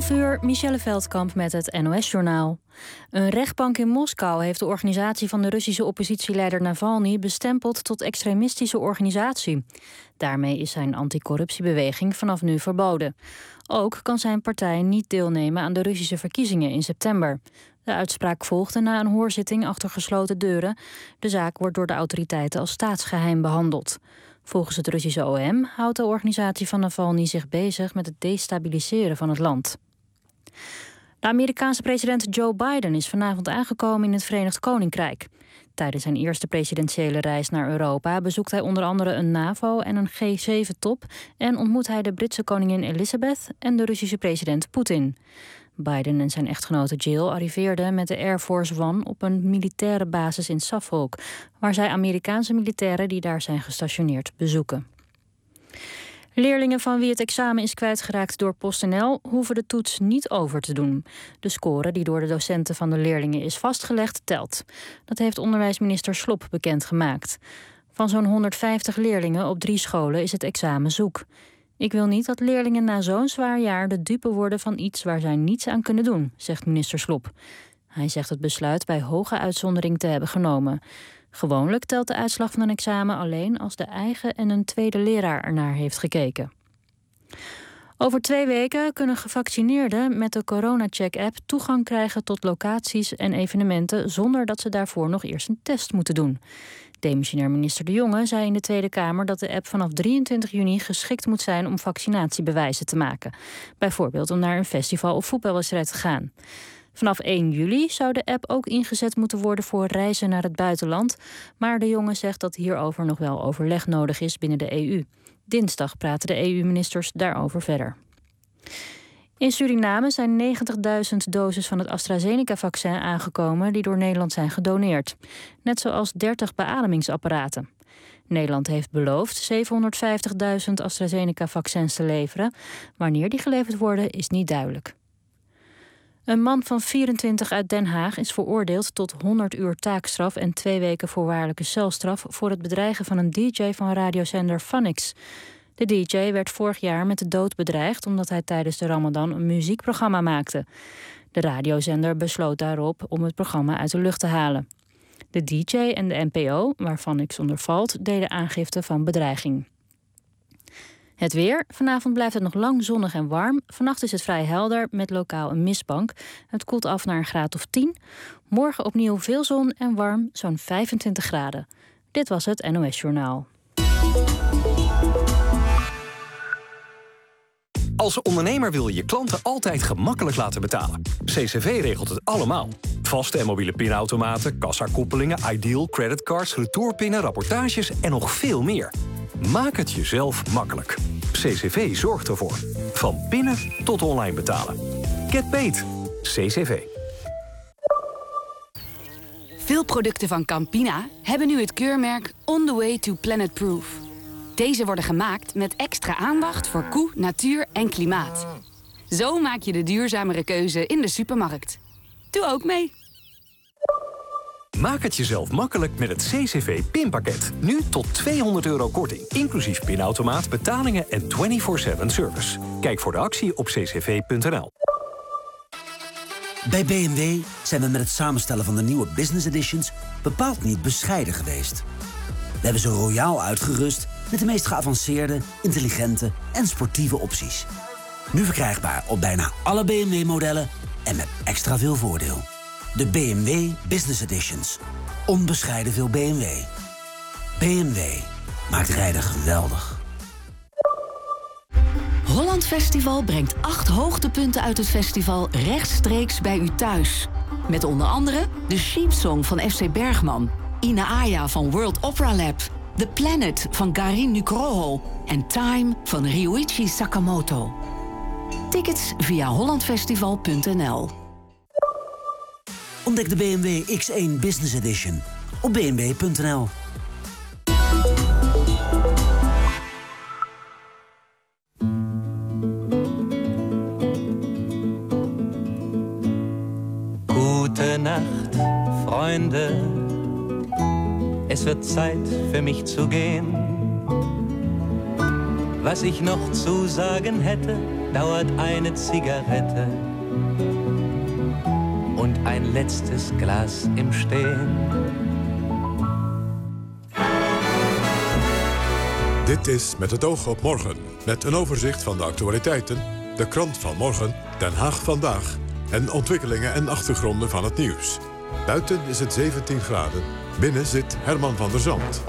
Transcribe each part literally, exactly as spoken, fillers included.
elf uur, Michelle Veldkamp met het N O S-journaal. Een rechtbank in Moskou heeft de organisatie van de Russische oppositieleider Navalny bestempeld tot extremistische organisatie. Daarmee is zijn anticorruptiebeweging vanaf nu verboden. Ook kan zijn partij niet deelnemen aan de Russische verkiezingen in september. De uitspraak volgde na een hoorzitting achter gesloten deuren. De zaak wordt door de autoriteiten als staatsgeheim behandeld. Volgens het Russische O M houdt de organisatie van Navalny zich bezig met het destabiliseren van het land. De Amerikaanse president Joe Biden is vanavond aangekomen in het Verenigd Koninkrijk. Tijdens zijn eerste presidentiële reis naar Europa bezoekt hij onder andere een NAVO- en een G zeven top... en ontmoet hij de Britse koningin Elizabeth en de Russische president Poetin. Biden en zijn echtgenote Jill arriveerden met de Air Force One op een militaire basis in Suffolk, waar zij Amerikaanse militairen die daar zijn gestationeerd bezoeken. Leerlingen van wie het examen is kwijtgeraakt door PostNL hoeven de toets niet over te doen. De score die door de docenten van de leerlingen is vastgelegd telt. Dat heeft onderwijsminister Slop bekendgemaakt. Van zo'n honderdvijftig leerlingen op drie scholen is het examen zoek. Ik wil niet dat leerlingen na zo'n zwaar jaar de dupe worden van iets waar zij niets aan kunnen doen, zegt minister Slop. Hij zegt het besluit bij hoge uitzondering te hebben genomen. Gewoonlijk telt de uitslag van een examen alleen als de eigen en een tweede leraar ernaar heeft gekeken. Over twee weken kunnen gevaccineerden met de CoronaCheck-app toegang krijgen tot locaties en evenementen zonder dat ze daarvoor nog eerst een test moeten doen. Demissionair minister De Jonge zei in de Tweede Kamer dat de app vanaf drieëntwintig juni geschikt moet zijn om vaccinatiebewijzen te maken. Bijvoorbeeld om naar een festival of voetbalwedstrijd te gaan. Vanaf één juli zou de app ook ingezet moeten worden voor reizen naar het buitenland. Maar De Jonge zegt dat hierover nog wel overleg nodig is binnen de E U. Dinsdag praten de E U-ministers daarover verder. In Suriname zijn negentigduizend doses van het AstraZeneca-vaccin aangekomen die door Nederland zijn gedoneerd. Net zoals dertig beademingsapparaten. Nederland heeft beloofd zevenhonderdvijftigduizend AstraZeneca-vaccins te leveren. Wanneer die geleverd worden is niet duidelijk. Een man van vierentwintig uit Den Haag is veroordeeld tot honderd uur taakstraf en twee weken voorwaardelijke celstraf voor het bedreigen van een D J van radiozender Phonix. De D J werd vorig jaar met de dood bedreigd omdat hij tijdens de Ramadan een muziekprogramma maakte. De radiozender besloot daarop om het programma uit de lucht te halen. De D J en de N P O, waar Phonix onder valt, deden aangifte van bedreiging. Het weer. Vanavond blijft het nog lang zonnig en warm. Vannacht is het vrij helder met lokaal een mistbank. Het koelt af naar een graad of tien. Morgen opnieuw veel zon en warm, zo'n vijfentwintig graden. Dit was het N O S-journaal. Als ondernemer wil je je klanten altijd gemakkelijk laten betalen. C C V regelt het allemaal. Vaste en mobiele pinautomaten, kassakoppelingen, Ideal, creditcards, retourpinnen, rapportages en nog veel meer. Maak het jezelf makkelijk. C C V zorgt ervoor. Van pinnen tot online betalen. Get paid. C C V. Veel producten van Campina hebben nu het keurmerk On the Way to Planet Proof. Deze worden gemaakt met extra aandacht voor koe, natuur en klimaat. Zo maak je de duurzamere keuze in de supermarkt. Doe ook mee. Maak het jezelf makkelijk met het C C V-pinpakket. Nu tot tweehonderd euro korting, inclusief pinautomaat, betalingen en vierentwintig zeven service. Kijk voor de actie op c c v punt n l. Bij B M W zijn we met het samenstellen van de nieuwe Business Editions bepaald niet bescheiden geweest. We hebben ze royaal uitgerust met de meest geavanceerde, intelligente en sportieve opties. Nu verkrijgbaar op bijna alle B M W-modellen en met extra veel voordeel. De B M W Business Editions. Onbescheiden veel B M W. B M W maakt rijden geweldig. Holland Festival brengt acht hoogtepunten uit het festival rechtstreeks bij u thuis. Met onder andere de Sheep Song van F C Bergman, Ina Aya van World Opera Lab, The Planet van Karin Nugroho en Time van Ryuichi Sakamoto. Tickets via hollandfestival punt n l. Ontdek de B M W X één Business Edition op b m w punt n l. Gute Nacht, Freunde. Es wird Zeit für mich zu gehen. Was ich noch zu sagen hätte, dauert eine Zigarette und ein letztes Glas im Stehen. Dit is Met het oog op morgen, met een overzicht van de actualiteiten, de krant van morgen, Den Haag vandaag en ontwikkelingen en achtergronden van het nieuws. Buiten is het zeventien graden, binnen zit Herman van der Zand.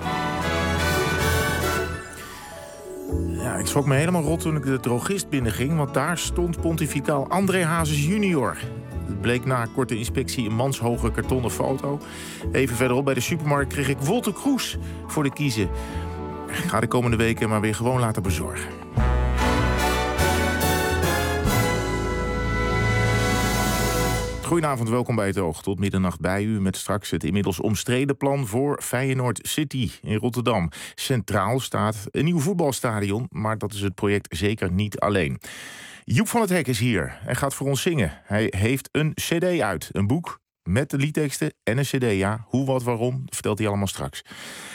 Ja, ik schrok me helemaal rot toen ik de drogist binnenging, want daar stond pontificaal André Hazes junior. Het bleek na een korte inspectie een manshoge kartonnen foto. Even verderop bij de supermarkt kreeg ik Wolter Kroes voor de kiezen. Ik ga de komende weken maar weer gewoon laten bezorgen. Goedenavond, welkom bij Het Oog. Tot middernacht bij u met straks het inmiddels omstreden plan voor Feyenoord City in Rotterdam. Centraal staat een nieuw voetbalstadion, maar dat is het project zeker niet alleen. Joep van het Hek is hier en gaat voor ons zingen. Hij heeft een cd uit, een boek met de liedteksten en een cd. Ja, hoe, wat, waarom, dat vertelt hij allemaal straks.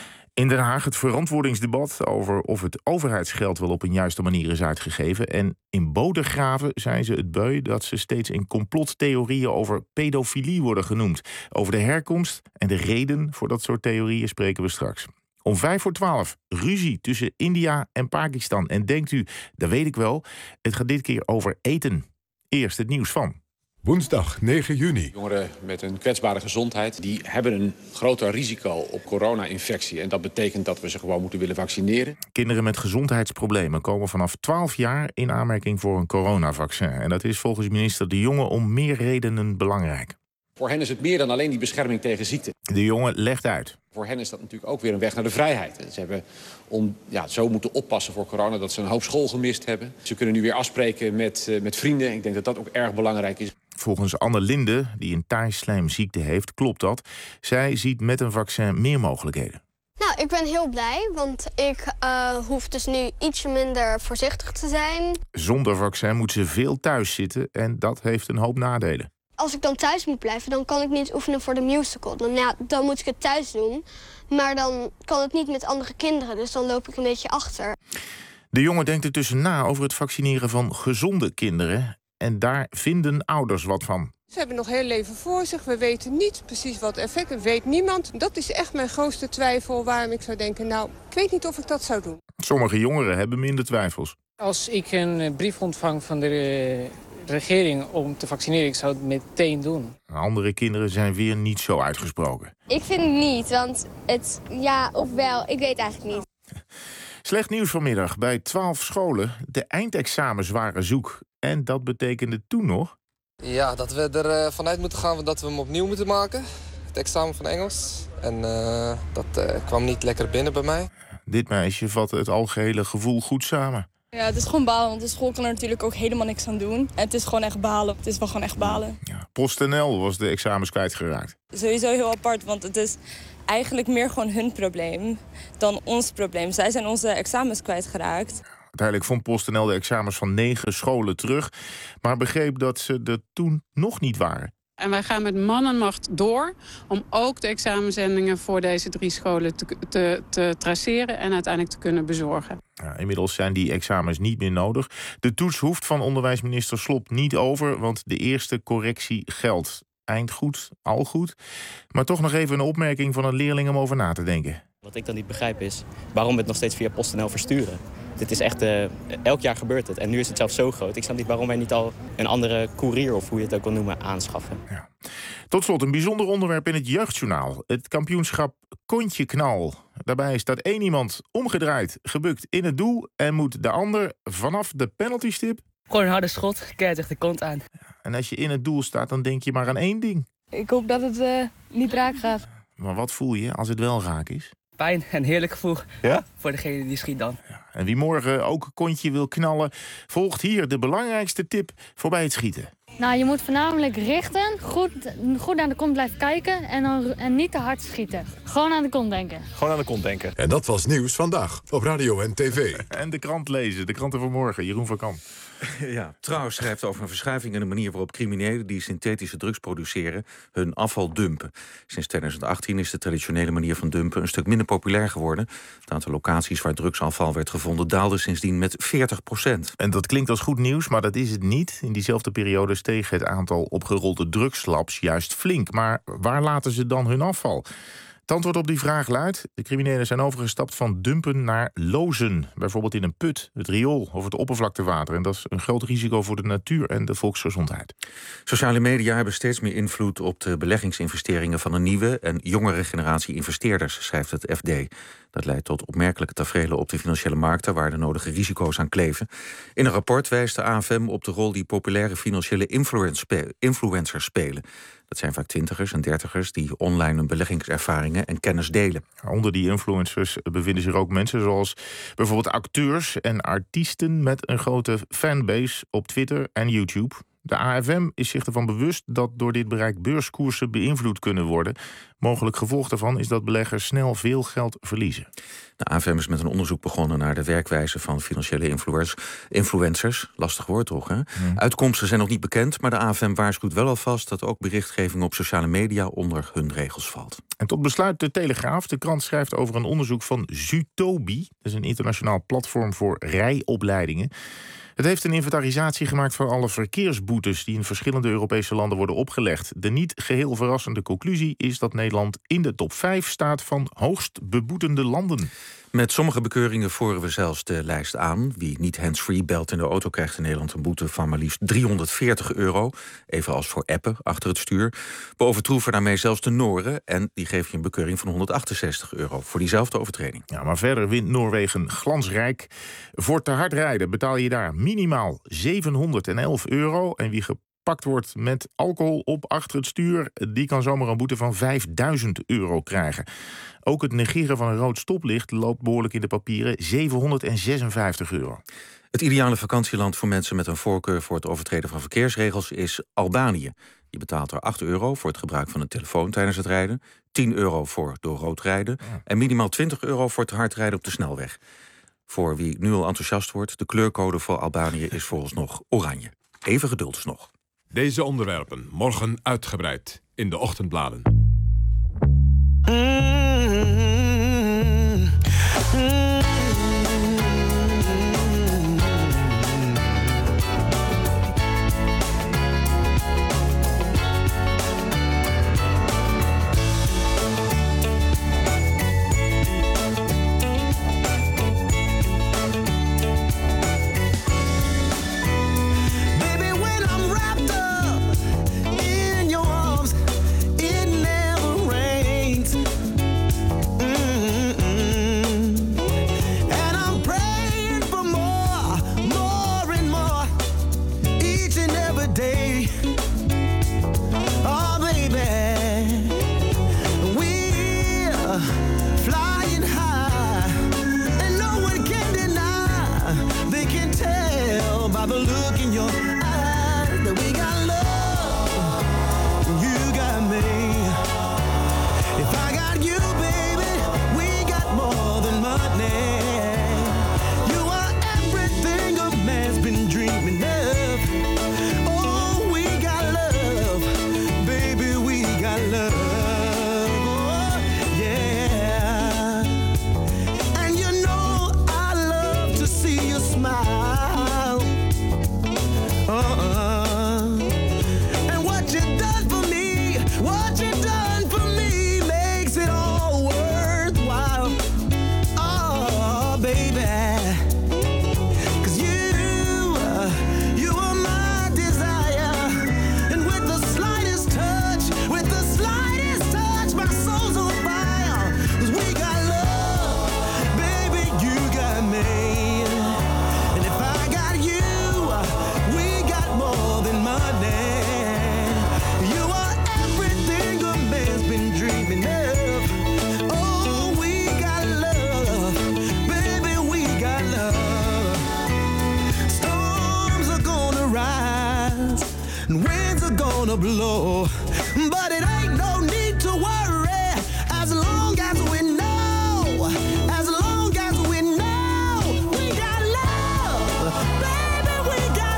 In Den Haag het verantwoordingsdebat over of het overheidsgeld wel op een juiste manier is uitgegeven. En in Bodegraven zijn ze het beu dat ze steeds in complottheorieën over pedofilie worden genoemd. Over de herkomst en de reden voor dat soort theorieën spreken we straks. Om vijf voor twaalf, ruzie tussen India en Pakistan. En denkt u, dat weet ik wel, het gaat dit keer over eten. Eerst het nieuws van Woensdag negen juni. Jongeren met een kwetsbare gezondheid die hebben een groter risico op corona-infectie. En dat betekent dat we ze gewoon moeten willen vaccineren. Kinderen met gezondheidsproblemen komen vanaf twaalf jaar in aanmerking voor een coronavaccin. En dat is volgens minister De Jonge om meer redenen belangrijk. Voor hen is het meer dan alleen die bescherming tegen ziekte. De Jonge legt uit. Voor hen is dat natuurlijk ook weer een weg naar de vrijheid. Ze hebben om, ja, zo moeten oppassen voor corona dat ze een hoop school gemist hebben. Ze kunnen nu weer afspreken met, uh, met vrienden. Ik denk dat dat ook erg belangrijk is. Volgens Anne Linde, die een taaislijmziekte heeft, klopt dat. Zij ziet met een vaccin meer mogelijkheden. Nou, ik ben heel blij, want ik uh, hoef dus nu ietsje minder voorzichtig te zijn. Zonder vaccin moet ze veel thuis zitten en dat heeft een hoop nadelen. Als ik dan thuis moet blijven, dan kan ik niet oefenen voor de musical. Dan, ja, dan moet ik het thuis doen, maar dan kan het niet met andere kinderen. Dus dan loop ik een beetje achter. De jongen denkt er tussen na over het vaccineren van gezonde kinderen. En daar vinden ouders wat van. Ze hebben nog heel leven voor zich. We weten niet precies wat effect. Dat weet niemand. Dat is echt mijn grootste twijfel waarom ik zou denken, nou, ik weet niet of ik dat zou doen. Sommige jongeren hebben minder twijfels. Als ik een brief ontvang van de regering om te vaccineren, ik zou het meteen doen. Andere kinderen zijn weer niet zo uitgesproken. Ik vind het niet, want het, ja of wel, ik weet eigenlijk niet. Slecht nieuws vanmiddag. Bij twaalf scholen, de eindexamens waren zoek. En dat betekende toen nog? Ja, dat we er uh, vanuit moeten gaan dat we hem opnieuw moeten maken. Het examen van Engels. En uh, dat uh, kwam niet lekker binnen bij mij. Dit meisje vatte het algehele gevoel goed samen. Ja, het is gewoon balen, want de school kan er natuurlijk ook helemaal niks aan doen. En het is gewoon echt balen. Het is wel gewoon echt balen. Ja, PostNL was de examens kwijtgeraakt. Sowieso heel apart, want het is eigenlijk meer gewoon hun probleem dan ons probleem. Zij zijn onze examens kwijtgeraakt. Uiteindelijk vond PostNL de examens van negen scholen terug, maar begreep dat ze er toen nog niet waren. En wij gaan met man en macht door om ook de examenzendingen voor deze drie scholen te, te, te traceren en uiteindelijk te kunnen bezorgen. Ja, inmiddels zijn die examens niet meer nodig. De toets hoeft van onderwijsminister Slop niet over, want de eerste correctie geldt. Eind goed, al goed. Maar toch nog even een opmerking van een leerling om over na te denken. Wat ik dan niet begrijp is waarom we het nog steeds via PostNL versturen. Dit is echt, uh, elk jaar gebeurt het. En nu is het zelfs zo groot. Ik snap niet waarom wij niet al een andere koerier, of hoe je het ook wil noemen, aanschaffen. Ja. Tot slot een bijzonder onderwerp in het Jeugdjournaal. Het kampioenschap Kontje Knal. Daarbij staat één iemand omgedraaid, gebukt in het doel en moet de ander vanaf de penaltystip... Gewoon een harde schot, keihard echt de kont aan. En als je in het doel staat, dan denk je maar aan één ding. Ik hoop dat het uh, niet raak gaat. Maar wat voel je als het wel raak is? Pijn en heerlijk gevoel, ja? Voor degene die schiet dan. Ja. En wie morgen ook een kontje wil knallen, volgt hier de belangrijkste tip voor bij het schieten. Nou, je moet voornamelijk richten, goed, goed aan de kont blijven kijken en, dan, en niet te hard schieten. Gewoon aan de kont denken. Gewoon aan de kont denken. En dat was Nieuws Vandaag op radio en tv. En de krant lezen, de kranten van morgen, Jeroen van Kamp. Ja, Trouw schrijft over een verschuiving in de manier waarop criminelen die synthetische drugs produceren hun afval dumpen. Sinds twintig achttien is de traditionele manier van dumpen een stuk minder populair geworden. Het aantal locaties waar drugsafval werd gevonden daalde sindsdien met veertig procent. En dat klinkt als goed nieuws, maar dat is het niet. In diezelfde periode steeg het aantal opgerolde drugslabs juist flink. Maar waar laten ze dan hun afval? Het antwoord op die vraag luidt: de criminelen zijn overgestapt van dumpen naar lozen. Bijvoorbeeld in een put, het riool of het oppervlaktewater. En dat is een groot risico voor de natuur en de volksgezondheid. Sociale media hebben steeds meer invloed op de beleggingsinvesteringen van een nieuwe en jongere generatie investeerders, schrijft het F D. Dat leidt tot opmerkelijke taferelen op de financiële markten waar de nodige risico's aan kleven. In een rapport wijst de A F M op de rol die populaire financiële influencers spelen. Dat zijn vaak twintigers en dertigers die online hun beleggingservaringen en kennis delen. Onder die influencers bevinden zich ook mensen zoals bijvoorbeeld acteurs en artiesten met een grote fanbase op Twitter en YouTube. De A F M is zich ervan bewust dat door dit bereik beurskoersen beïnvloed kunnen worden. Mogelijk gevolg daarvan is dat beleggers snel veel geld verliezen. De A F M is met een onderzoek begonnen naar de werkwijze van financiële influencers. Lastig woord toch, hè? Hmm. Uitkomsten zijn nog niet bekend, maar de A F M waarschuwt wel alvast dat ook berichtgeving op sociale media onder hun regels valt. En tot besluit de Telegraaf. De krant schrijft over een onderzoek van Zutobi. Dat is een internationaal platform voor rijopleidingen. Het heeft een inventarisatie gemaakt van alle verkeersboetes die in verschillende Europese landen worden opgelegd. De niet geheel verrassende conclusie is dat Nederland in de top vijf staat van hoogst beboetende landen. Met sommige bekeuringen voeren we zelfs de lijst aan. Wie niet handsfree belt in de auto krijgt in Nederland een boete van maar liefst driehonderdveertig euro. Evenals voor appen achter het stuur. We overtroeven daarmee zelfs de Nooren en die geven je een bekeuring van honderdachtenzestig euro voor diezelfde overtreding. Ja, maar verder wint Noorwegen glansrijk. Voor te hard rijden betaal je daar minimaal zevenhonderdelf euro. En wie gepakt wordt met alcohol op achter het stuur, die kan zomaar een boete van vijfduizend euro krijgen. Ook het negeren van een rood stoplicht loopt behoorlijk in de papieren, zevenhonderdzesenvijftig euro. Het ideale vakantieland voor mensen met een voorkeur voor het overtreden van verkeersregels is Albanië. Je betaalt er acht euro voor het gebruik van een telefoon tijdens het rijden, tien euro voor door rood rijden en minimaal twintig euro voor te hard rijden op de snelweg. Voor wie nu al enthousiast wordt, de kleurcode voor Albanië is vooralsnog oranje. Even geduld dus nog. Deze onderwerpen morgen uitgebreid in de ochtendbladen. Blow, but it ain't no need to worry as long as we know, as long as we know we got love, baby, we got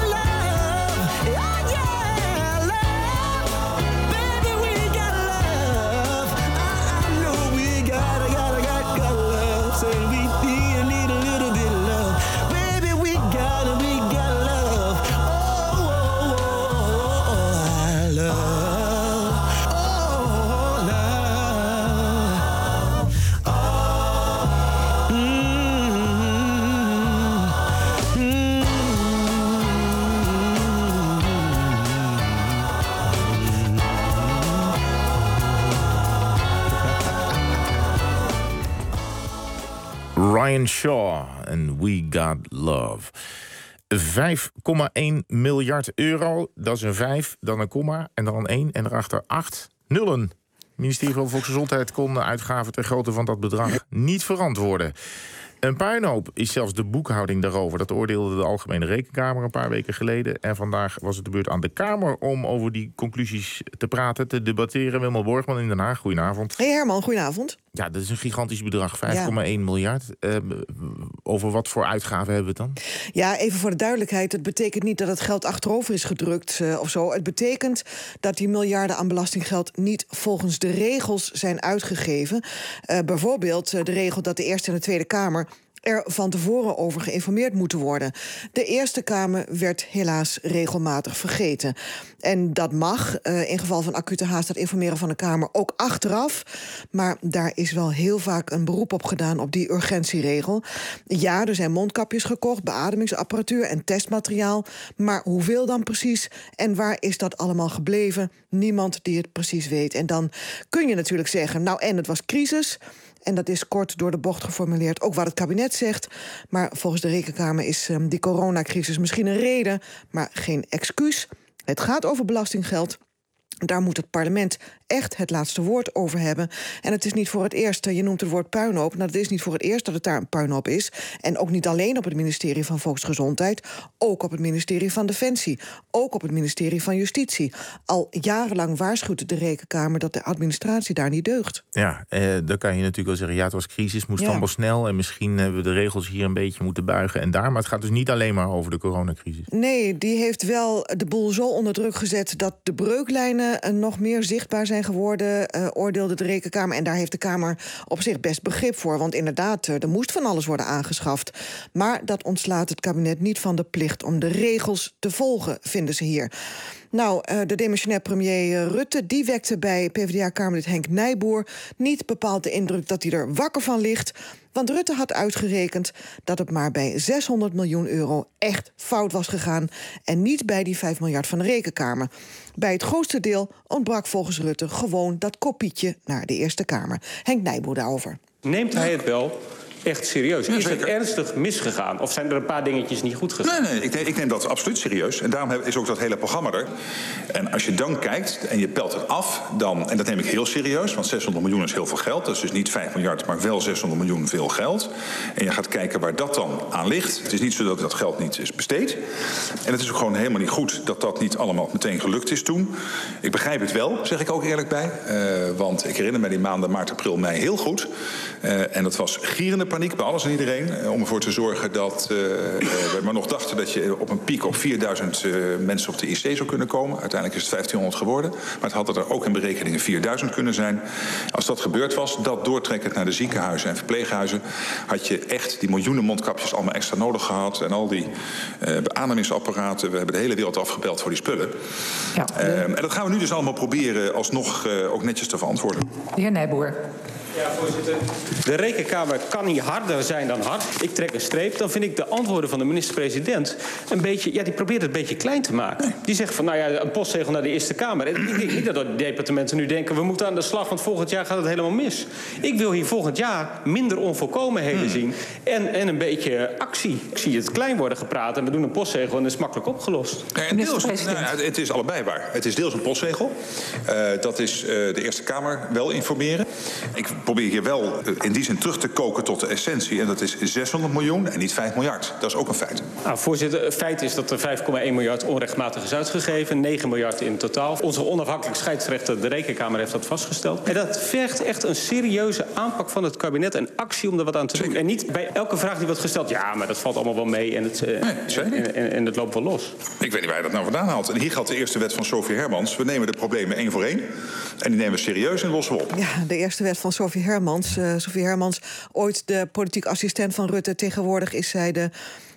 Brian Shaw en We Got Love. vijf komma één miljard euro, dat is een vijf, dan een komma en dan een één en daarachter acht nullen. Het ministerie van Volksgezondheid kon de uitgaven ter grootte van dat bedrag niet verantwoorden. Een puinhoop is zelfs de boekhouding daarover. Dat oordeelde de Algemene Rekenkamer een paar weken geleden. En vandaag was het de beurt aan de Kamer om over die conclusies te praten, te debatteren. Wilma Borgman in Den Haag, goedenavond. Hey Herman, goedenavond. Ja, dat is een gigantisch bedrag, vijf komma één miljard. Uh, over wat voor uitgaven hebben we het dan? Ja, even voor de duidelijkheid. Het betekent niet dat het geld achterover is gedrukt uh, of zo. Het betekent dat die miljarden aan belastinggeld niet volgens de regels zijn uitgegeven. Uh, bijvoorbeeld uh, de regel dat de Eerste en de Tweede Kamer er van tevoren over geïnformeerd moeten worden. De Eerste Kamer werd helaas regelmatig vergeten. En dat mag, uh, in geval van acute haast, dat informeren van de Kamer ook achteraf. Maar daar is wel heel vaak een beroep op gedaan op die urgentieregel. Ja, er zijn mondkapjes gekocht, beademingsapparatuur en testmateriaal. Maar hoeveel dan precies? En waar is dat allemaal gebleven? Niemand die het precies weet. En dan kun je natuurlijk zeggen, nou en het was crisis. En dat is kort door de bocht geformuleerd, ook wat het kabinet zegt. Maar volgens de Rekenkamer is um, die coronacrisis misschien een reden, maar geen excuus. Het gaat over belastinggeld. Daar moet het parlement echt het laatste woord over hebben. En het is niet voor het eerst, je noemt het woord puinhoop. Nou, het is niet voor het eerst dat het daar een puinhoop is. En ook niet alleen op het ministerie van Volksgezondheid. Ook op het ministerie van Defensie. Ook op het ministerie van Justitie. Al jarenlang waarschuwt de Rekenkamer dat de administratie daar niet deugt. Ja, eh, dan kan je natuurlijk wel zeggen, ja, het was crisis, moest Ja. allemaal snel. En misschien hebben we de regels hier een beetje moeten buigen en daar. Maar het gaat dus niet alleen maar over de coronacrisis. Nee, die heeft wel de boel zo onder druk gezet dat de breuklijnen uh, nog meer zichtbaar zijn geworden, uh, oordeelde de Rekenkamer. En daar heeft de Kamer op zich best begrip voor. Want inderdaad, uh, er moest van alles worden aangeschaft. Maar dat ontslaat het kabinet niet van de plicht om de regels te volgen, vinden ze hier. Nou, uh, de demissionair premier uh, Rutte, die wekte bij P v d A-kamerlid Henk Nijboer niet bepaald de indruk dat hij er wakker van ligt. Want Rutte had uitgerekend dat het maar bij zeshonderd miljoen euro echt fout was gegaan. En niet bij die vijf miljard van de Rekenkamer. Bij het grootste deel ontbrak volgens Rutte gewoon dat kopietje naar de Eerste Kamer. Henk Nijboer daarover. Neemt hij het wel echt serieus? Ja, is het zeker. ernstig misgegaan? Of zijn er een paar dingetjes niet goed gegaan? Nee, nee, ik neem, ik neem dat absoluut serieus. En daarom is ook dat hele programma er. En als je dan kijkt en je pelt het af, dan, en dat neem ik heel serieus, want zeshonderd miljoen is heel veel geld. Dat is dus niet vijf miljard, maar wel zeshonderd miljoen veel geld. En je gaat kijken waar dat dan aan ligt. Het is niet zo dat dat geld niet is besteed. En het is ook gewoon helemaal niet goed dat dat niet allemaal meteen gelukt is toen. Ik begrijp het wel, zeg ik ook eerlijk bij. Uh, want ik herinner me die maanden maart, april, mei heel goed. Uh, en dat was gierende paniek bij alles en iedereen. Uh, om ervoor te zorgen dat uh, uh, we maar nog dachten dat je op een piek op vierduizend uh, mensen op de I C zou kunnen komen. Uiteindelijk is het vijftienhonderd geworden. Maar het had er ook in berekeningen vierduizend kunnen zijn. Als dat gebeurd was, dat doortrekkend naar de ziekenhuizen en verpleeghuizen, had je echt die miljoenen mondkapjes allemaal extra nodig gehad. En al die uh, beademingsapparaten. We hebben de hele wereld afgebeld voor die spullen. Ja, de... uh, en dat gaan we nu dus allemaal proberen alsnog uh, ook netjes te verantwoorden. De heer Nijboer. Ja, voorzitter. De Rekenkamer kan niet harder zijn dan hard. Ik trek een streep. Dan vind ik de antwoorden van de minister-president een beetje, ja, die probeert het een beetje klein te maken. Nee. Die zegt van, nou ja, een postzegel naar de Eerste Kamer. En ik denk niet dat de departementen nu denken, we moeten aan de slag, want volgend jaar gaat het helemaal mis. Ik wil hier volgend jaar minder onvolkomenheden hmm. zien en, en een beetje actie. Ik zie het klein worden gepraat en we doen een postzegel en dat is makkelijk opgelost. Ja, en deels, nou, het is allebei waar. Het is deels een postzegel. Uh, dat is uh, de Eerste Kamer wel informeren. Ik probeer hier wel uh, in die zin terug te koken tot de essentie. En dat is zeshonderd miljoen en niet vijf miljard. Dat is ook een feit. Nou, voorzitter, het feit is dat er vijf komma één miljard onrechtmatig is uitgegeven. negen miljard in totaal. Onze onafhankelijke scheidsrechter, de Rekenkamer, heeft dat vastgesteld. En dat vergt echt een serieuze aanpak van het kabinet en actie om er wat aan te doen. Zeker. En niet bij elke vraag die wordt gesteld, ja, maar dat valt allemaal wel mee en het, uh, nee, en, en, en het loopt wel los. Ik weet niet waar je dat nou vandaan haalt. En hier geldt de eerste wet van Sophie Hermans. We nemen de problemen één voor één. En die nemen we serieus en lossen we op. Ja, de eerste wet van Sophie Hermans. Uh, Sophie Hermans, ooit de politiek assistent van Rutte. Tegenwoordig is zij de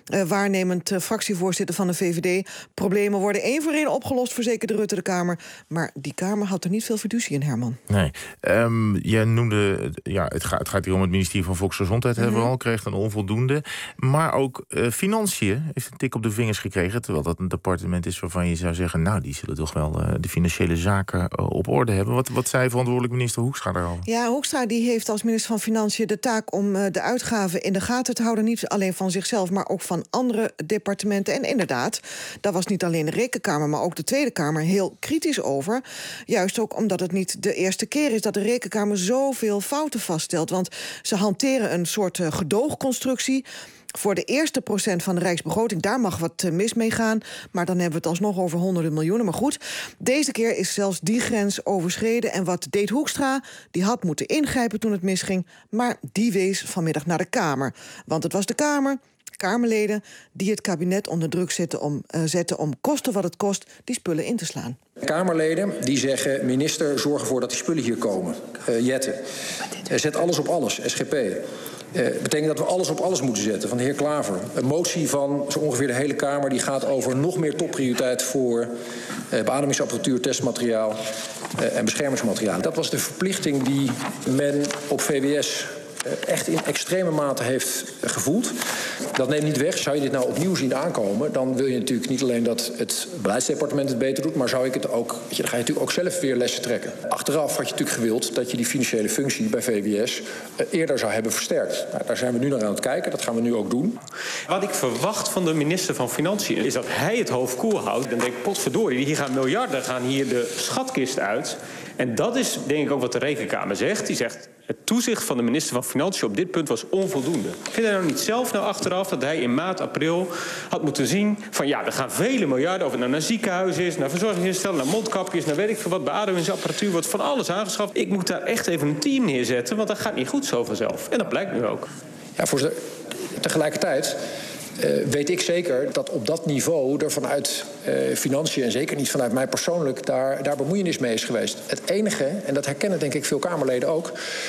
uh, waarnemend uh, fractievoorzitter van de V V D. Problemen worden één voor één opgelost, verzekerde Rutte de Kamer. Maar die Kamer had er niet veel fiducie in, Herman. Nee. Um, jij noemde, ja, het gaat, het gaat hier om het ministerie van Volksgezondheid, mm-hmm. hebben we al, kreeg een onvoldoende. Maar ook uh, Financiën heeft een tik op de vingers gekregen, terwijl dat een departement is waarvan je zou zeggen, nou, die zullen toch wel uh, de financiële zaken uh, op orde hebben. Wat, wat zei verantwoordelijk minister Hoekstra daarover? Ja, Hoekstra die heeft als minister van Financiën de taak om uh, de uitgaven in de gaten te houden. Niet alleen van zichzelf, maar ook van andere departementen. En inderdaad, daar was niet alleen de Rekenkamer, maar ook de Tweede Kamer heel kritisch over. Juist ook omdat het niet de eerste keer is dat de Rekenkamer zoveel fouten vaststelt. Want ze hanteren een soort uh, gedoogconstructie. Voor de eerste procent van de rijksbegroting, daar mag wat mis mee gaan. Maar dan hebben we het alsnog over honderden miljoenen. Maar goed, deze keer is zelfs die grens overschreden. En wat deed Hoekstra? Die had moeten ingrijpen toen het misging. Maar die wees vanmiddag naar de Kamer. Want het was de Kamer, Kamerleden, die het kabinet onder druk zetten om, uh, zetten om kosten wat het kost die spullen in te slaan. Kamerleden die zeggen, minister, zorg ervoor dat die spullen hier komen. Uh, Jette, uh, zet alles op alles, S G P. Dat uh, betekent dat we alles op alles moeten zetten. Van de heer Klaver. Een motie van zo ongeveer de hele Kamer die gaat over nog meer topprioriteit voor uh, beademingsapparatuur, testmateriaal uh, en beschermingsmateriaal. Dat was de verplichting die men op V W S echt in extreme mate heeft gevoeld. Dat neemt niet weg. Zou je dit nou opnieuw zien aankomen, dan wil je natuurlijk niet alleen dat het beleidsdepartement het beter doet, maar zou ik het ook, weet je, dan ga je natuurlijk ook zelf weer lessen trekken. Achteraf had je natuurlijk gewild dat je die financiële functie bij V W S uh, eerder zou hebben versterkt. Nou, daar zijn we nu naar aan het kijken. Dat gaan we nu ook doen. Wat ik verwacht van de minister van Financiën is dat hij het hoofd koel houdt. Dan denk ik, potverdorie, hier gaan miljarden gaan hier de schatkist uit. En dat is denk ik ook wat de Rekenkamer zegt. Die zegt, het toezicht van de minister van Financiën op dit punt was onvoldoende. Vindt hij nou niet zelf nou achteraf dat hij in maart, april had moeten zien van ja, er gaan vele miljarden, of het nou naar ziekenhuizen is, naar verzorgingsinstellingen, naar mondkapjes, naar weet ik veel wat, beademingsapparatuur, wordt van alles aangeschaft. Ik moet daar echt even een team neerzetten, want dat gaat niet goed zo vanzelf. En dat blijkt nu ook. Ja, voor tegelijkertijd Uh, weet ik zeker dat op dat niveau er vanuit uh, financiën en zeker niet vanuit mij persoonlijk daar, daar bemoeienis mee is geweest. Het enige, en dat herkennen denk ik veel Kamerleden ook,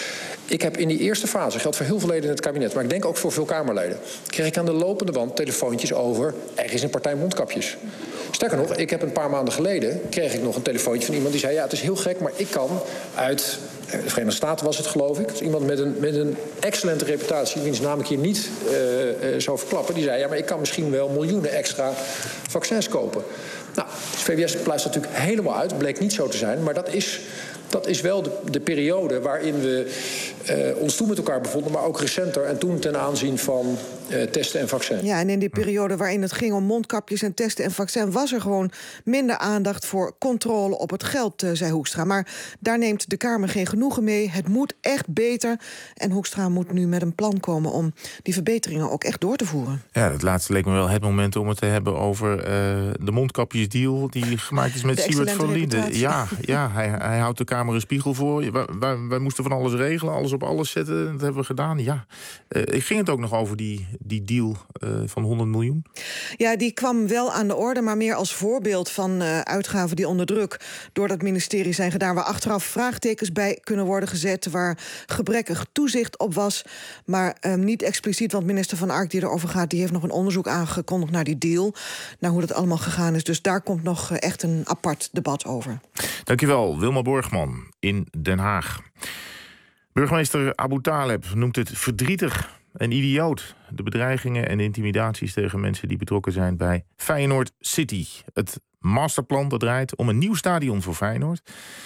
ik heb in die eerste fase, geldt voor heel veel leden in het kabinet, maar ik denk ook voor veel Kamerleden, kreeg ik aan de lopende wand telefoontjes over, er is een partij mondkapjes. Sterker nog, ik heb een paar maanden geleden, kreeg ik nog een telefoontje van iemand die zei, ja, het is heel gek, maar ik kan uit de Verenigde Staten was het, geloof ik. Dus iemand met een, met een excellente reputatie, wiens naam ik hier niet uh, uh, zou verklappen, die zei, ja, maar ik kan misschien wel miljoenen extra vaccins kopen. Nou, dus V W S pluist natuurlijk helemaal uit, bleek niet zo te zijn, maar dat is, dat is wel de, de periode waarin we uh, ons toen met elkaar bevonden, maar ook recenter en toen ten aanzien van uh, testen en vaccins. Ja, en in die periode waarin het ging om mondkapjes en testen en vaccin was er gewoon minder aandacht voor controle op het geld, uh, zei Hoekstra. Maar daar neemt de Kamer geen genoegen mee. Het moet echt beter. En Hoekstra moet nu met een plan komen om die verbeteringen ook echt door te voeren. Ja, het laatste leek me wel het moment om het te hebben over uh, de mondkapjesdeal die gemaakt is met Siewert van Linden. Ja, ja hij, hij houdt de Kamer een spiegel voor. Wij, wij, wij moesten van alles regelen, alles op alles zetten. Dat hebben we gedaan, ja. Uh, ging het ook nog over die, die deal uh, van honderd miljoen? Ja, die kwam wel aan de orde, maar meer als voorbeeld van uh, uitgaven die onder druk door dat ministerie zijn gedaan, waar achteraf vraagtekens bij kunnen worden gezet, waar gebrekkig toezicht op was, maar um, niet expliciet, want minister Van Ark die erover gaat, die heeft nog een onderzoek aangekondigd naar die deal, naar hoe dat allemaal gegaan is. Dus daar komt nog uh, echt een apart debat over. Dankjewel, Wilma Borgman in Den Haag. Burgemeester Abu Taleb noemt het verdrietig en idioot, de bedreigingen en intimidaties tegen mensen die betrokken zijn bij Feyenoord City. Het masterplan dat draait om een nieuw stadion voor Feyenoord.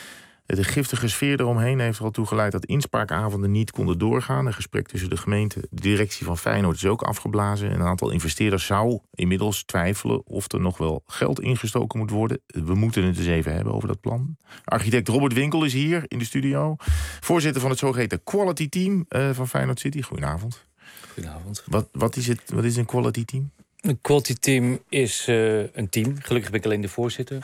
De giftige sfeer eromheen heeft er al toe geleid dat inspraakavonden niet konden doorgaan. Een gesprek tussen de gemeente, de directie van Feyenoord is ook afgeblazen. Een aantal investeerders zou inmiddels twijfelen of er nog wel geld ingestoken moet worden. We moeten het eens even hebben over dat plan. Architect Robert Winkel is hier in de studio. Voorzitter van het zogeheten Quality Team uh, van Feyenoord City. Goedenavond. Goedenavond. Wat, wat, is het, wat is een Quality Team? Een quality team is uh, een team. Gelukkig ben ik alleen de voorzitter.